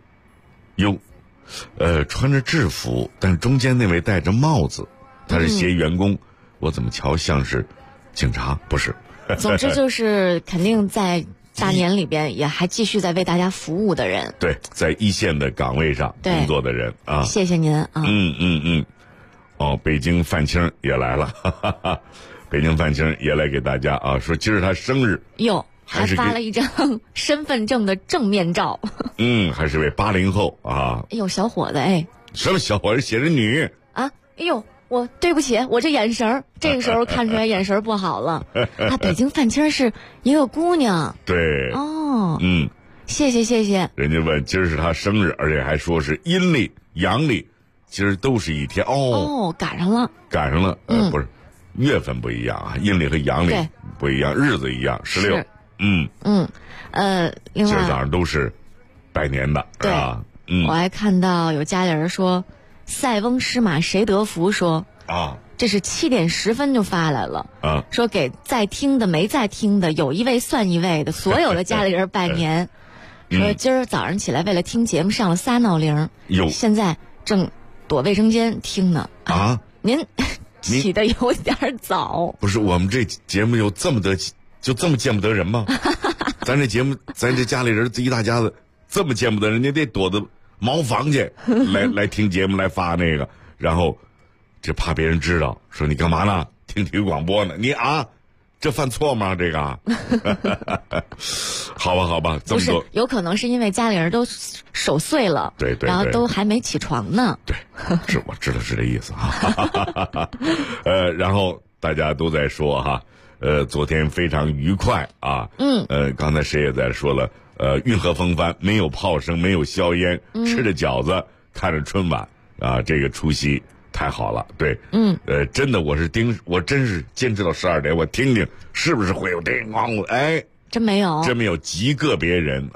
穿着制服，但中间那位戴着帽子，他是携员工，我怎么瞧像是警察？不是。 总之就是肯定在大年里边也还继续在为大家服务的人， 对，在一线的岗位上工作的人啊， 谢谢您啊。 北京范青也来了，北京范青也来给大家啊，说今儿他生日哟，还发了一张身份证的正面照。 还是位80后啊。 哎呦，小伙子哎。 什么小伙子？写着女啊？哎呦，我对不起，我这眼神儿，这个时候看出来眼神不好了。北京范青是一个姑娘。 对。 哦。谢谢。 人家问今儿是他生日，而且还说是阴历、阳历，今儿都是一天赶上了。 不是。月份不一样啊，阴历和阳历不一样，日子一样，16。 另外今儿早上都是拜年的，是吧？ 我还看到有家里人说，塞翁失马谁得福，说这是7点10分就发来了说给在听的没在听的有一位算一位的所有的家里人拜年。说今儿早上起来为了听节目上了3闹铃，现在正躲卫生间听呢。您起的有点早。 不是，我们这节目有这么见不得人吗？咱这节目，咱这家里人一大家子这么见不得人，家得躲到茅房去来听节目，来发那个，然后这怕别人知道，说你干嘛呢？听体育广播呢？你这犯错吗？这个好吧，这么多不是，有可能是因为家里人都守岁了， 对， 然后都还没起床呢。 对，我知道是这意思哈。然后大家都在说哈，昨天非常愉快啊。刚才谁也在说了，运河风帆，没有炮声，没有硝烟，吃着饺子，看着春晚啊，这个除夕太好了。对，真的我真是坚持到12点，我听听是不是会有叮咣。哎， 真没有， 极个别人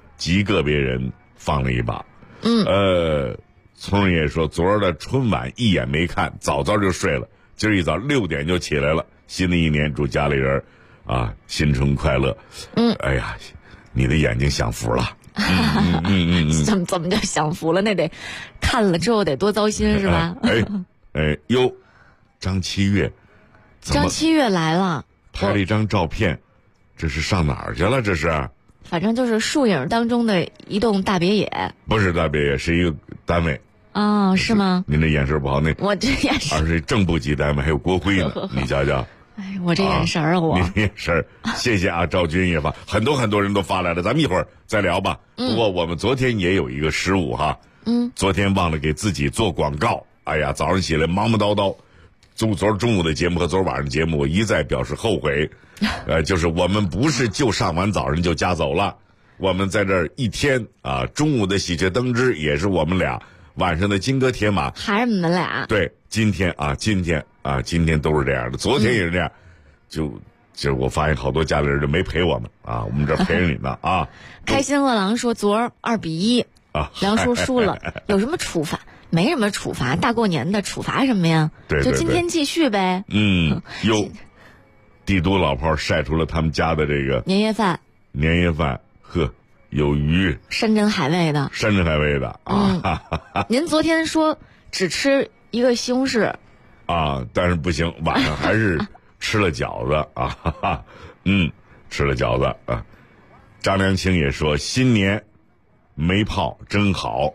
放了一把。聪人也说，昨儿的春晚一眼没看，早就睡了，今儿一早6点就起来了。新的一年，祝家里人新春快乐。哎呀，你的眼睛享福了。 怎么就享福了？那得看了之后得多糟心是吧？ 张七月来了， 拍了一张照片，这是上哪儿去了？这是反正就是树影当中的一栋大别野， 不是大别野，是一个单位。 是吗？ 您这眼神不好， 我这眼神， 而是正部级单位，还有国徽呢。你瞧瞧， 我这眼神我你眼神，谢谢赵军也发，很多人都发来了，咱们一会儿再聊吧。不过我们昨天也有一个失误哈，昨天忘了给自己做广告。哎呀，早上起来忙叨叨，昨儿中午的节目和昨儿晚上的节目，我一再表示后悔。就是我们不是就上完早上就家走了，我们在这儿一天中午的喜鹊登枝也是我们俩，晚上的金戈铁马还是你们俩。 对，今天都是这样的，昨天也是这样。就我发现好多家里人就没陪我们我们这陪着你呢啊。 开心饿狼说昨儿2比1梁叔输了，有什么处罚？没什么处罚，大过年的处罚什么呀？ 对， 就今天继续呗。 帝都老炮晒出了他们家的这个年夜饭， 有鱼， 山珍海味的您昨天说只吃一个西红柿但是不行，晚上还是吃了饺子吃了饺子张良清也说新年没炮真好。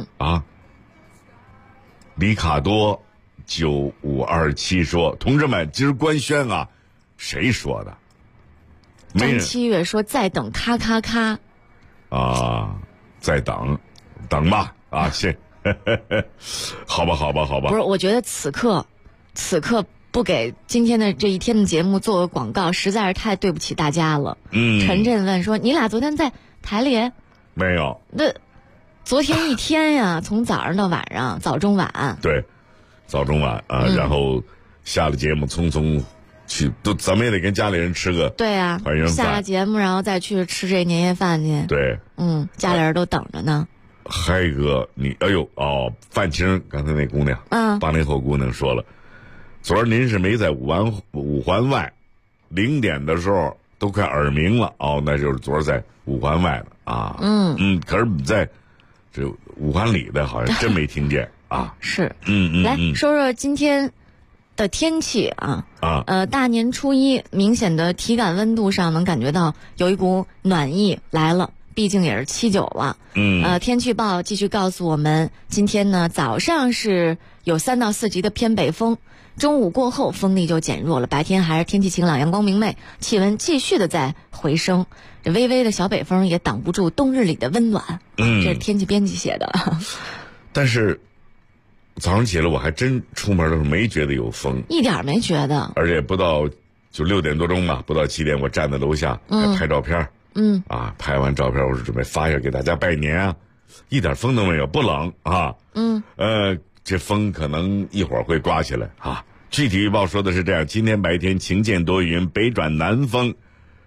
里卡多9527说，同志们，今儿官宣谁说的？ 张七月说再等咔咔咔再等吧谢好吧。 不是，我觉得此刻不给今天的这一天的节目做个广告，实在是太对不起大家了。陈震问说，你俩昨天在台里？ 没有。 那昨天一天呀，从早上到晚上，早中晚。 对，早中晚然后下了节目匆匆去，咱们也得跟家里人吃个对啊团圆饭。 下了节目然后再去吃这年夜饭去。 对， 家里人都等着呢。 嗨哥，你范青刚才那姑娘80后姑娘说了，昨儿您是没在五环外，0点的时候都快耳鸣了那就是昨儿在5环外的可是你在这5环里的好像真没听见是来说说今天的天气大年初一明显的体感温度上能感觉到有一股暖意来了，毕竟也是7、9了。天气预报继续告诉我们，今天呢早上是有3到4级的偏北风，中午过后风力就减弱了，白天还是天气晴朗，阳光明媚，气温继续的在回升。这微微的小北风也挡不住冬日里的温暖。这是天气编辑写的。 但是早上起来我还真出门的时候没觉得有风， 一点没觉得， 而且不到就6点多钟吧，不到7点，我站在楼下拍照片。拍完照片我是准备发下给大家拜年一点风都没有，不冷这风可能一会儿会刮起来具体预报说的是这样，今天白天晴间多云，北转南风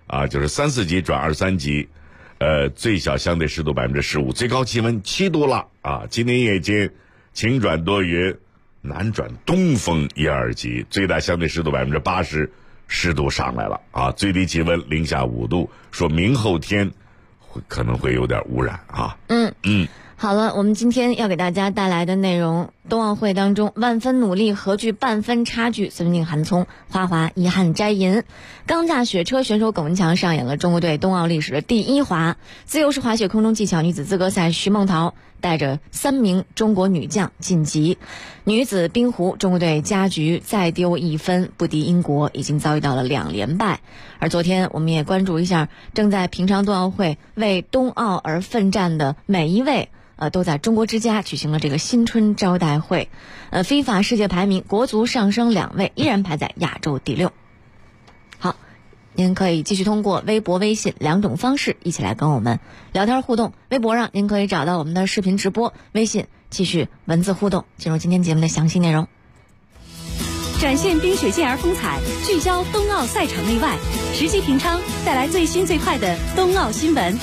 啊，就是3、4级转2、3级，最小相对湿度15%，最高气温7度了啊。今天夜间晴转多云，南转东风1、2级，最大相对湿度80%，湿度上来了啊。最低气温零下5度，说明后天可能会有点污染啊。 好了，我们今天要给大家带来的内容，冬奥会当中万分努力何惧半分差距，孙文静、韩聪花滑遗憾摘银。钢架雪车选手耿文强上演了中国队冬奥历史的第1滑。自由式滑雪空中技巧女子资格赛，徐梦桃带着3名中国女将晋级。女子冰壶，中国队加局再丢1分，不敌英国，已经遭遇到了2连败。而昨天我们也关注一下正在平昌冬奥会为冬奥而奋战的每一位都在中国之家举行了这个新春招待会。FIFA 世界排名国足上升2位，依然排在亚洲第6。好，您可以继续通过微博、微信2种方式一起来跟我们聊天互动。微博上您可以找到我们的视频直播，微信继续文字互动。进入今天节目的详细内容。 展现冰雪健儿风采，聚焦冬奥赛场内外，直击平昌，带来最新最快的冬奥新闻。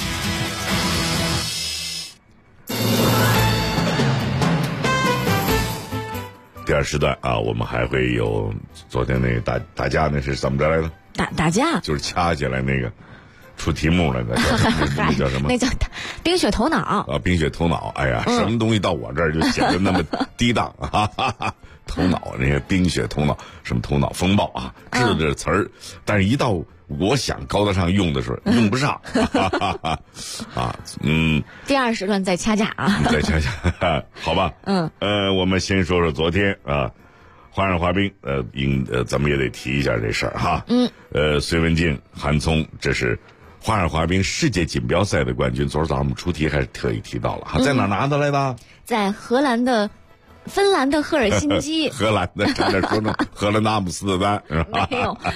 第2时段啊，我们还会有昨天那打架那是怎么着来着？ 打架就是掐起来那个出题目了，那叫什么？ 那叫冰雪头脑啊！冰雪头脑，哎呀，什么东西到我这儿就显得那么低档啊！头脑那些冰雪头脑，什么头脑风暴啊，知道这词儿，但是一到我想高大上用的时候用不上啊。 第2时段再掐架啊， 再掐架，好吧？我们先说说昨天啊，花样滑冰，咱们也得提一下这事儿哈。隋文静、韩聪，这是花样滑冰世界锦标赛的冠军。昨儿早上我们出题还是特意提到了哈，在哪拿的来的？ 在芬兰的赫尔辛基。 荷兰的，差点说成荷兰的阿姆斯特丹是吧？ 没有。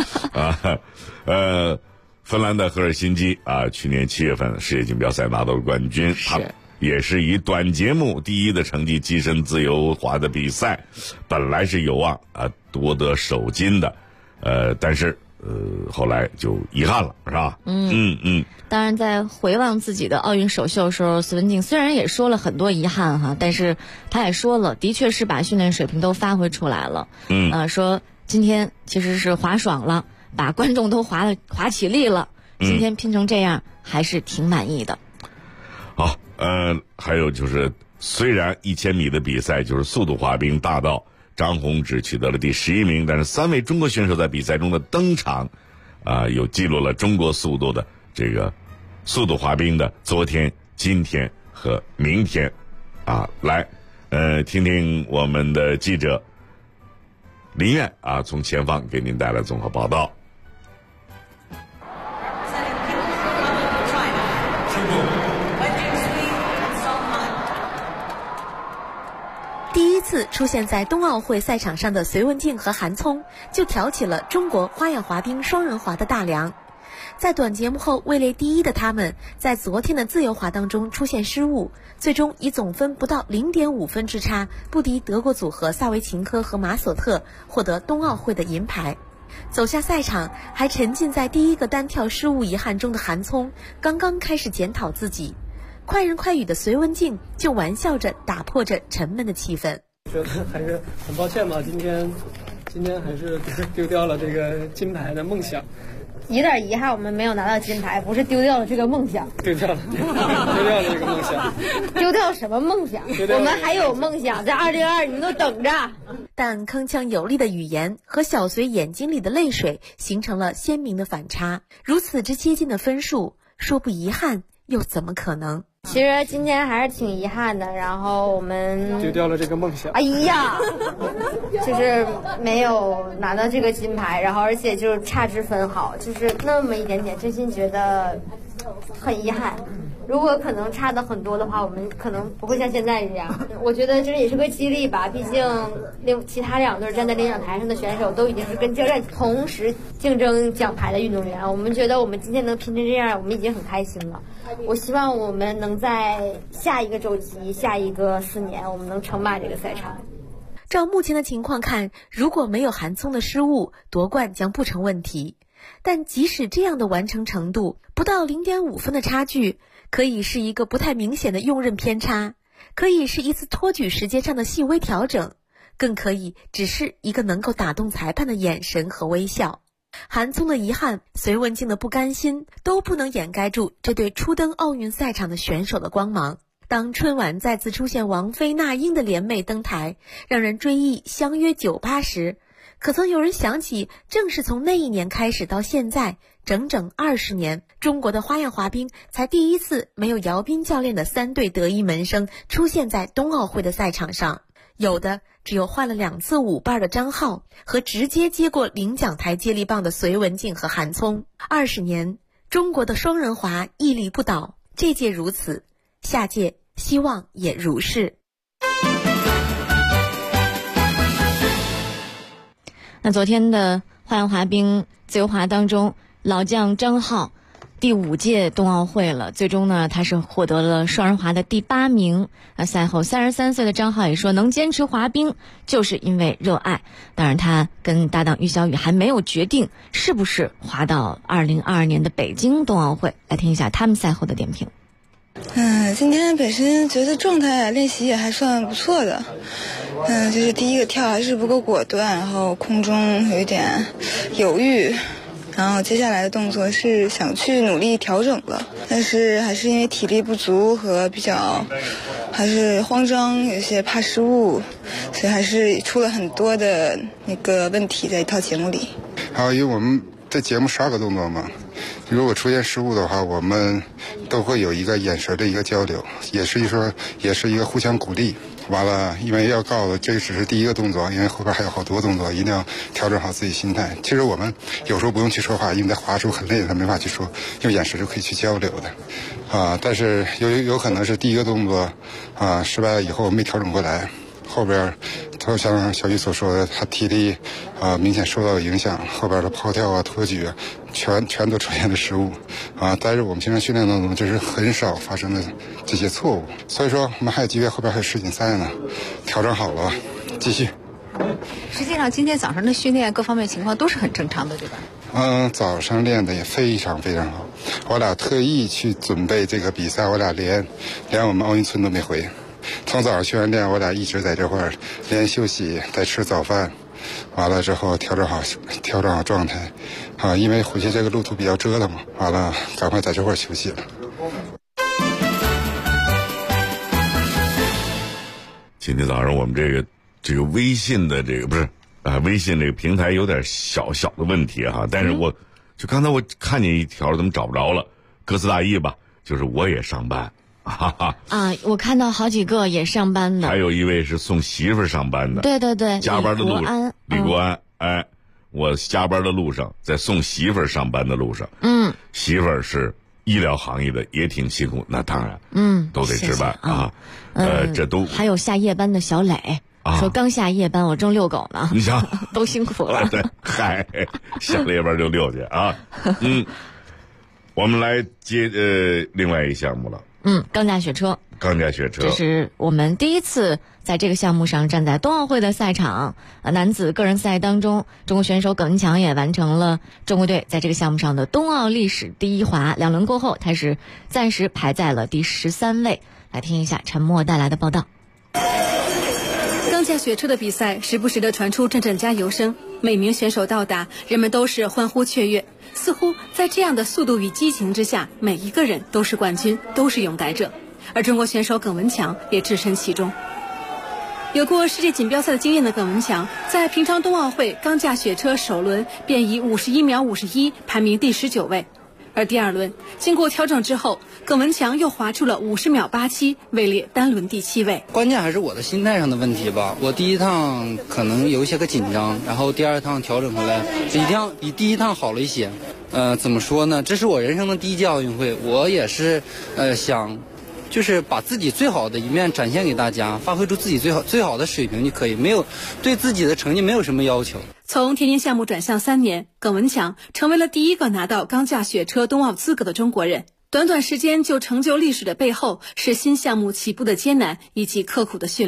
芬兰的赫尔辛基啊，去年7月份世界锦标赛拿到了冠军，他也是以短节目第1的成绩跻身自由滑的比赛，本来是有望啊夺得首金的，但是后来就遗憾了，是吧？ 当然，在回望自己的奥运首秀的时候，隋文静虽然也说了很多遗憾哈，但是他也说了，的确是把训练水平都发挥出来了。说今天其实是滑爽了，把观众都滑起力了，今天拼成这样，还是挺满意的。 好，还有就是，虽然1000米的比赛就是速度滑冰大道，张虹只取得了第11名，但是3位中国选手在比赛中的登场，又记录了中国速度的这个速度滑冰的昨天、今天和明天，来，听听我们的记者林苑从前方给您带来综合报道。 第一次出现在冬奥会赛场上的隋文静和韩聪，就挑起了中国花样滑冰双人滑的大梁。在短节目后位列第1的他们，在昨天的自由滑当中出现失误，最终以总分不到0.5分之差，不敌德国组合萨维琴科和马索特，获得冬奥会的银牌。走下赛场，还沉浸在第1个单跳失误遗憾中的韩聪，刚刚开始检讨自己。快人快语的隋文静就玩笑着打破着沉闷的气氛。 觉得还是很抱歉吧，今天还是丢掉了这个金牌的梦想。 有点遗憾，我们没有拿到金牌，不是丢掉了这个梦想， 丢掉了这个梦想。 丢掉什么梦想？我们还有梦想，在2022，你们都等着。 但铿锵有力的语言和小隋眼睛里的泪水形成了鲜明的反差。如此之接近的分数，说不遗憾又怎么可能？ 其实今天还是挺遗憾的，然后我们丢掉了这个梦想。 哎呀，就是没有拿到这个金牌，然后而且就是差之分毫，就是那么一点点，真心觉得很遗憾。如果可能差的很多的话，我们可能不会像现在这样。我觉得这也是个激励吧，毕竟其他2队站在领奖台上的选手都已经是跟教练同时竞争奖牌的运动员，我们觉得我们今天能拼成这样，我们已经很开心了。我希望我们能在下一个周期、下一个4年，我们能称霸这个赛场。 照目前的情况看，如果没有韩聪的失误，夺冠将不成问题。 但即使这样的完成程度，不到0.5分的差距，可以是一个不太明显的用刃偏差，可以是一次托举时间上的细微调整，更可以只是一个能够打动裁判的眼神和微笑。韩聪的遗憾，隋文静的不甘心，都不能掩盖住这对初登奥运赛场的选手的光芒。当春晚再次出现王菲、那英的联袂登台，让人追忆相约98时，可曾有人想起，正是从那一年开始到现在，整整20年，中国的花样滑冰才第一次没有姚斌教练的3对得意门生出现在冬奥会的赛场上，有的只有换了2次舞伴的张浩和直接接过领奖台接力棒的隋文静和韩聪。20年，中国的双人滑屹立不倒，这届如此，下届希望也如是。 那昨天的花样滑冰自由滑当中，老将张浩第5届冬奥会了，最终呢他是获得了双人滑的第8名。赛后33岁的张浩也说，能坚持滑冰就是因为热爱。当然他跟搭档于小雨还没有决定是不是滑到2022年的北京冬奥会，来听一下他们赛后的点评。 今天本身觉得状态练习也还算不错的，就是第一个跳还是不够果断，然后空中有一点犹豫，然后接下来的动作是想去努力调整了，但是还是因为体力不足和比较还是慌张，有些怕失误，所以还是出了很多的那个问题在一套节目里。 因为我们在节目12个动作嘛，如果出现失误的话，我们都会有一个眼神的一个交流，也是一个互相鼓励。完了，因为要告诉这只是第一个动作，因为后边还有好多动作，一定要调整好自己心态。其实我们有时候不用去说话，因为在滑的时候很累，他没法去说，用眼神就可以去交流的。但是有可能是第一个动作失败了以后没调整过来，后边就像小雨所说的，他体力明显受到影响，后边的抛跳啊、托举全都出现了失误但是我们平常训练当中就是很少发生的这些错误，所以说我们还有机会，后边还有世锦赛呢，调整好了继续。 实际上今天早上的训练各方面情况都是很正常的，对吧？ 早上练的也非常非常好，我俩特意去准备这个比赛，我俩连我们奥运村都没回，从早上训完练，我俩一直在这块儿连休息再吃早饭，完了之后调整好状态因为回去这个路途比较折腾嘛，完了赶快在这块儿休息了。 今天早上我们这个微信的这个不是微信这个平台有点小的问题但是就刚才我看见一条怎么找不着了，歌词大意吧，就是我也上班我看到好几个也上班的， 还有一位是送媳妇上班的， 对， 加班的路上，李国安，我加班的路上，在送媳妇上班的路上，媳妇是医疗行业的，也挺辛苦，那当然，都得值班这都还有下夜班的小磊说刚下夜班，我正遛狗呢， 你想都辛苦了， 对，下了夜班就遛去我们来接另外一项目了。 钢架雪车，这是我们第一次在这个项目上站在冬奥会的赛场。男子个人赛当中，中国选手耿文强也完成了中国队在这个项目上的冬奥历史第一滑。2轮过后，他是暂时排在了第13位。来听一下陈默带来的报道。 钢架雪车的比赛时不时地传出阵阵加油声，每名选手到达，人们都是欢呼雀跃。似乎在这样的速度与激情之下，每一个人都是冠军，都是勇敢者。而中国选手耿文强也置身其中。有过世界锦标赛的经验的耿文强，在平昌冬奥会钢架雪车首轮便以51秒51排名第19位。而第2轮经过调整之后，耿文强又滑出了50秒87，位列单轮第7位。 关键还是我的心态上的问题吧。我第一趟可能有一些个紧张，然后第2趟调整回来，比第一趟好了一些。怎么说呢？这是我人生的第一届奥运会，我也是想就是把自己最好的一面展现给大家，发挥出自己最好的水平就可以，没有对自己的成绩没有什么要求。 从田径项目转向3年，耿文强成为了第一个拿到钢架雪车冬奥资格的中国人。短短时间就成就历史的背后，是新项目起步的艰难以及刻苦的训练。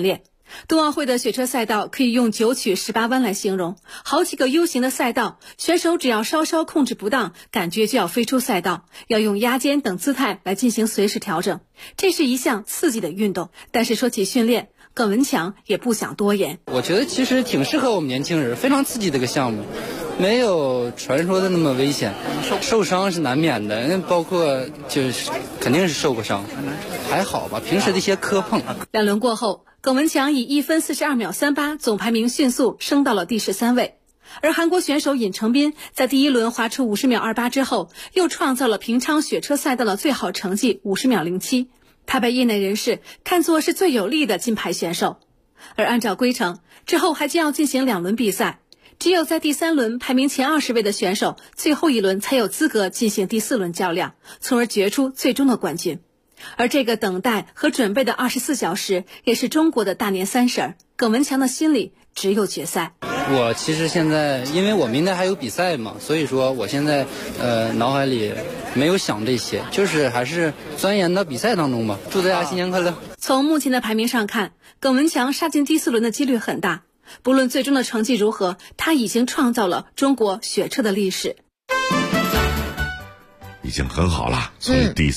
冬奥会的雪车赛道可以用9曲18弯来形容，好几个 U 型的赛道，选手只要稍稍控制不当，感觉就要飞出赛道，要用压肩等姿态来进行随时调整。这是一项刺激的运动，但是说起训练，耿文强也不想多言。 我觉得其实挺适合我们年轻人，非常刺激的一个项目，没有传说的那么危险，受伤是难免的，包括就是肯定是受过伤，还好吧，平时的一些磕碰。 2轮过后，耿文强以1分42秒38总排名迅速升到了第13位，而韩国选手尹成斌在第1轮滑出50秒28之后，又创造了平昌雪车赛道的最好成绩50秒07，他被业内人士看作是最有力的金牌选手。而按照规程，之后还将要进行2轮比赛，只有在第3轮排名前20位的选手，最后1轮才有资格进行第4轮较量，从而决出最终的冠军。而这个等待和准备的24小时，也是中国的大年30，耿文强的心里只有决赛。 我其实现在因为我明天还有比赛嘛，所以说我现在脑海里没有想这些，就是还是钻研到比赛当中吧。祝大家新年快乐。 从目前的排名上看，耿文强杀进第4轮的几率很大，不论最终的成绩如何，他已经创造了中国雪车的历史。 已经很好了，从第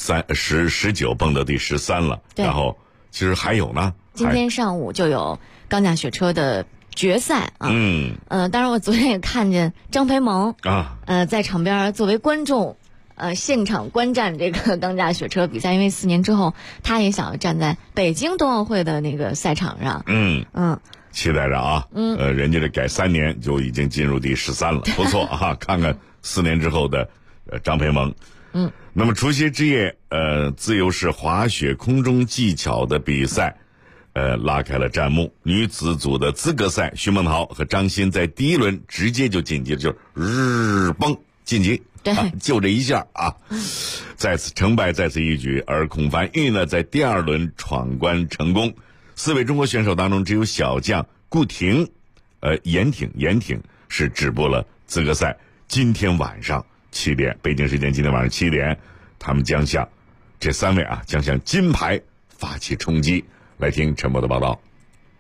19蹦到第13了。然后其实还有呢， 今天上午就有钢架雪车的决赛啊。当然我昨天也看见张培萌在场边作为观众现场观战这个钢架雪车比赛，因为4年之后他也想要站在北京冬奥会的那个赛场上。 期待着啊。人家这改3年就已经进入第13了，不错啊。看看4年之后的张培萌。那么除夕之夜，自由式滑雪空中技巧的比赛，拉开了战幕。女子组的资格赛，徐梦桃和张欣在第1轮直接就晋级了，就是嘣晋级，就这一下啊，再次成败在此一举。而孔凡玉呢，在第2轮闯关成功。4位中国选手当中，只有小将顾婷，严挺是止步了资格赛。今天晚上7点，北京时间今天晚上7点，他们将向这3位将向金牌发起冲击。来听陈默的报道。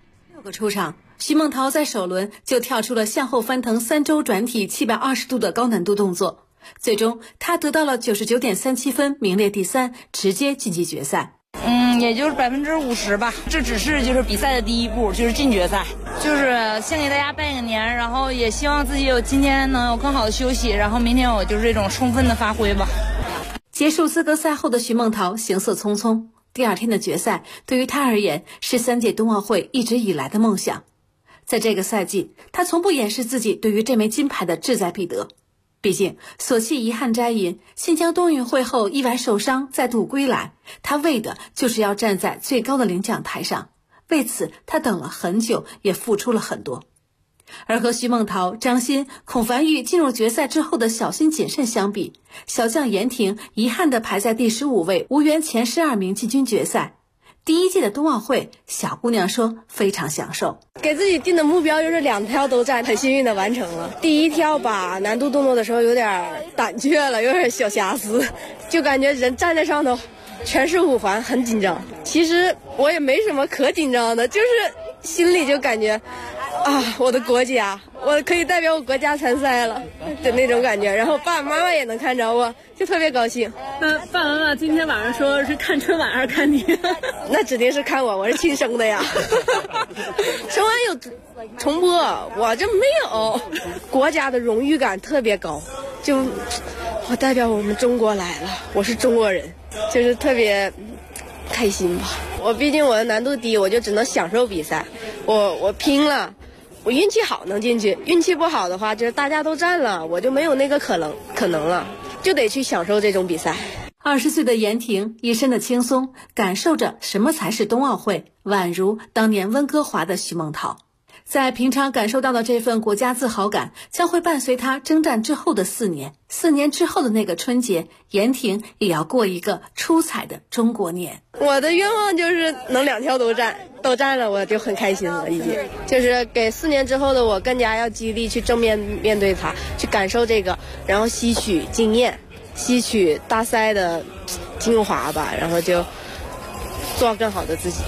6个出场，徐梦桃在首轮就跳出了向后翻腾3周转体720度的高难度动作，最终她得到了99.37分，名列第3，直接晋级决赛。 也就是50%吧，这只是就是比赛的第1步，就是进决赛，就是先给大家拜个年，然后也希望自己今天能有更好的休息，然后明天我就是这种充分的发挥吧。 结束资格赛后的徐梦桃行色匆匆，第2天的决赛对于她而言是3届冬奥会一直以来的梦想。在这个赛季，她从不掩饰自己对于这枚金牌的志在必得。毕竟索契遗憾摘银，新疆冬运会后意外受伤，再度归来，他为的就是要站在最高的领奖台上。为此他等了很久，也付出了很多。而和徐梦桃、张欣、孔凡玉进入决赛之后的小心谨慎相比，小将严挺遗憾地排在第15位，无缘前12名进军决赛。第1届的冬奥会，小姑娘说非常享受， 给自己定的目标就是2条都站，很幸运的完成了。第1条吧，难度动作的时候有点胆怯了，有点小瑕疵，就感觉人站在上头全是5环，很紧张。其实我也没什么可紧张的，就是心里就感觉我的国家，我可以代表我国家参赛了的那种感觉。然后爸爸妈妈也能看着我，就特别高兴。 那爸爸妈妈今天晚上说是看春晚还是看你？ 那指定是看我是亲生的呀。春晚有重播，我这没有。国家的荣誉感特别高，就我代表我们中国来了，我是中国人，就是特别开心吧。毕竟我的难度低，我就只能享受比赛。我拼了，我运气好能进去，运气不好的话，就是大家都站了，我就没有那个可能了，就得去享受这种比赛。 20岁的严挺一身的轻松，感受着什么才是冬奥会，宛如当年温哥华的徐梦桃。在平常感受到的这份国家自豪感，将会伴随他征战之后的4年。4年之后的那个春节，严挺也要过一个出彩的中国年。 我的愿望就是能2条都站了，我就很开心了。已经就是给4年之后的我更加要激励去正面对它，去感受这个，然后吸取经验，吸取大赛的精华吧，然后就做更好的自己。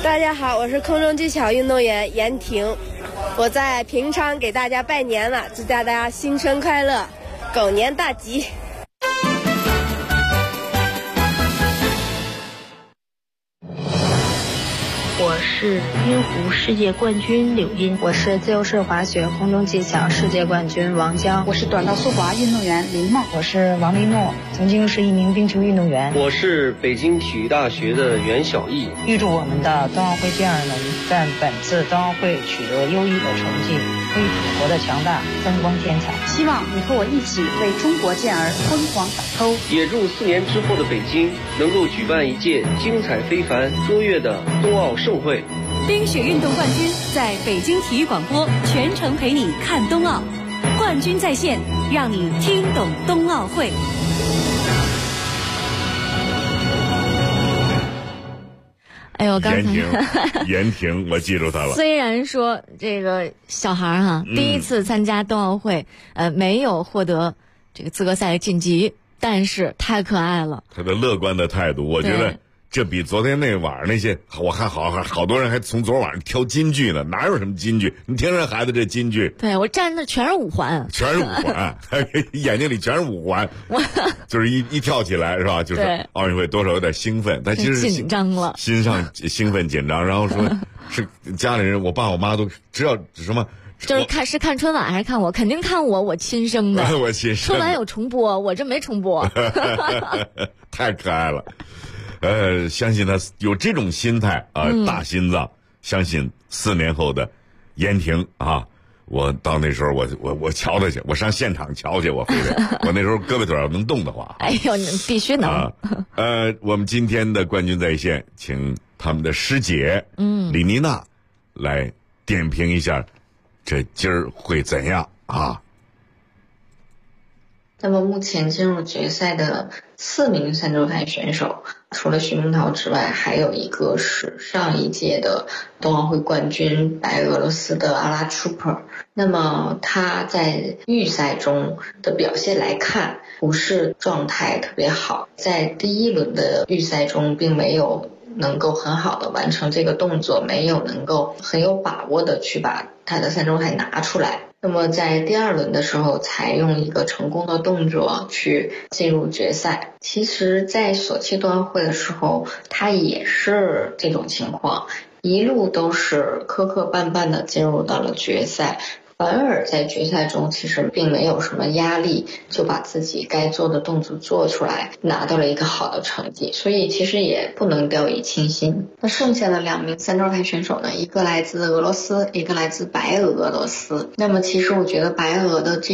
大家好，我是空中技巧运动员严婷，我在平昌给大家拜年了，祝大家新春快乐，狗年大吉。 我是晕湖世界冠军柳茵， 我是自由式滑雪空中技巧世界冠军王江， 我是短道速滑运动员林梦， 我是王丽诺，曾经是一名冰球运动员。 我是北京体育大学的袁小艺。 预祝我们的冬奥会健儿们在本次冬奥会取得优异的成绩，为祖国的强大增光添彩。 希望你和我一起为中国健儿疯狂打 call。 也祝4年之后的北京能够举办一届精彩非凡、卓越的冬奥盛会。 冰雪运动冠军在北京体育广播全程陪你看冬奥，冠军在线，让你听懂冬奥会。 哎呦，刚才严婷，我记住他了。 虽然说这个小孩哈，第一次参加冬奥会，没有获得这个资格赛的晋级，但是太可爱了。 他的乐观的态度，我觉得这比昨天那晚上那些，我看好多人还从昨晚上挑金句呢，哪有什么金句？你听人孩子这金句， 对我站的全是五环， 眼睛里全是五环，就是一跳起来是吧？就是奥运会多少有点兴奋，但其实紧张了， 心上兴奋紧张，然后说是家里人，我爸我妈都知道什么。 就是是看春晚还是看我？肯定看我亲生的。 我亲生的。 春晚有重播，我这没重播。 太可爱了。相信他有这种心态啊，大心脏。相信4年后的严婷啊，我到那时候我瞧他去，我上现场瞧去，我非得我那时候胳膊腿要能动的话。 哎呦，必须能。 我们今天的冠军在线，请他们的师姐李妮娜来点评一下。这今儿会怎样啊？ 那么目前进入决赛的4名3周台选手，除了徐梦桃之外，还有一个是上一届的冬奥会冠军白俄罗斯的阿拉楚珀。那么他在预赛中的表现来看，不是状态特别好，在第1轮的预赛中并没有能够很好的完成这个动作，没有能够很有把握的去把他的3周台拿出来。那么在第2轮的时候才用一个成功的动作去进入决赛。其实在索契冬奥会的时候他也是这种情况，一路都是磕磕绊绊的进入到了决赛，反而在决赛中其实并没有什么压力，就把自己该做的动作做出来，拿到了一个好的成绩，所以其实也不能掉以轻心。那剩下的2名3周台选手呢，一个来自俄罗斯，一个来自白俄罗斯。那么其实我觉得白俄的这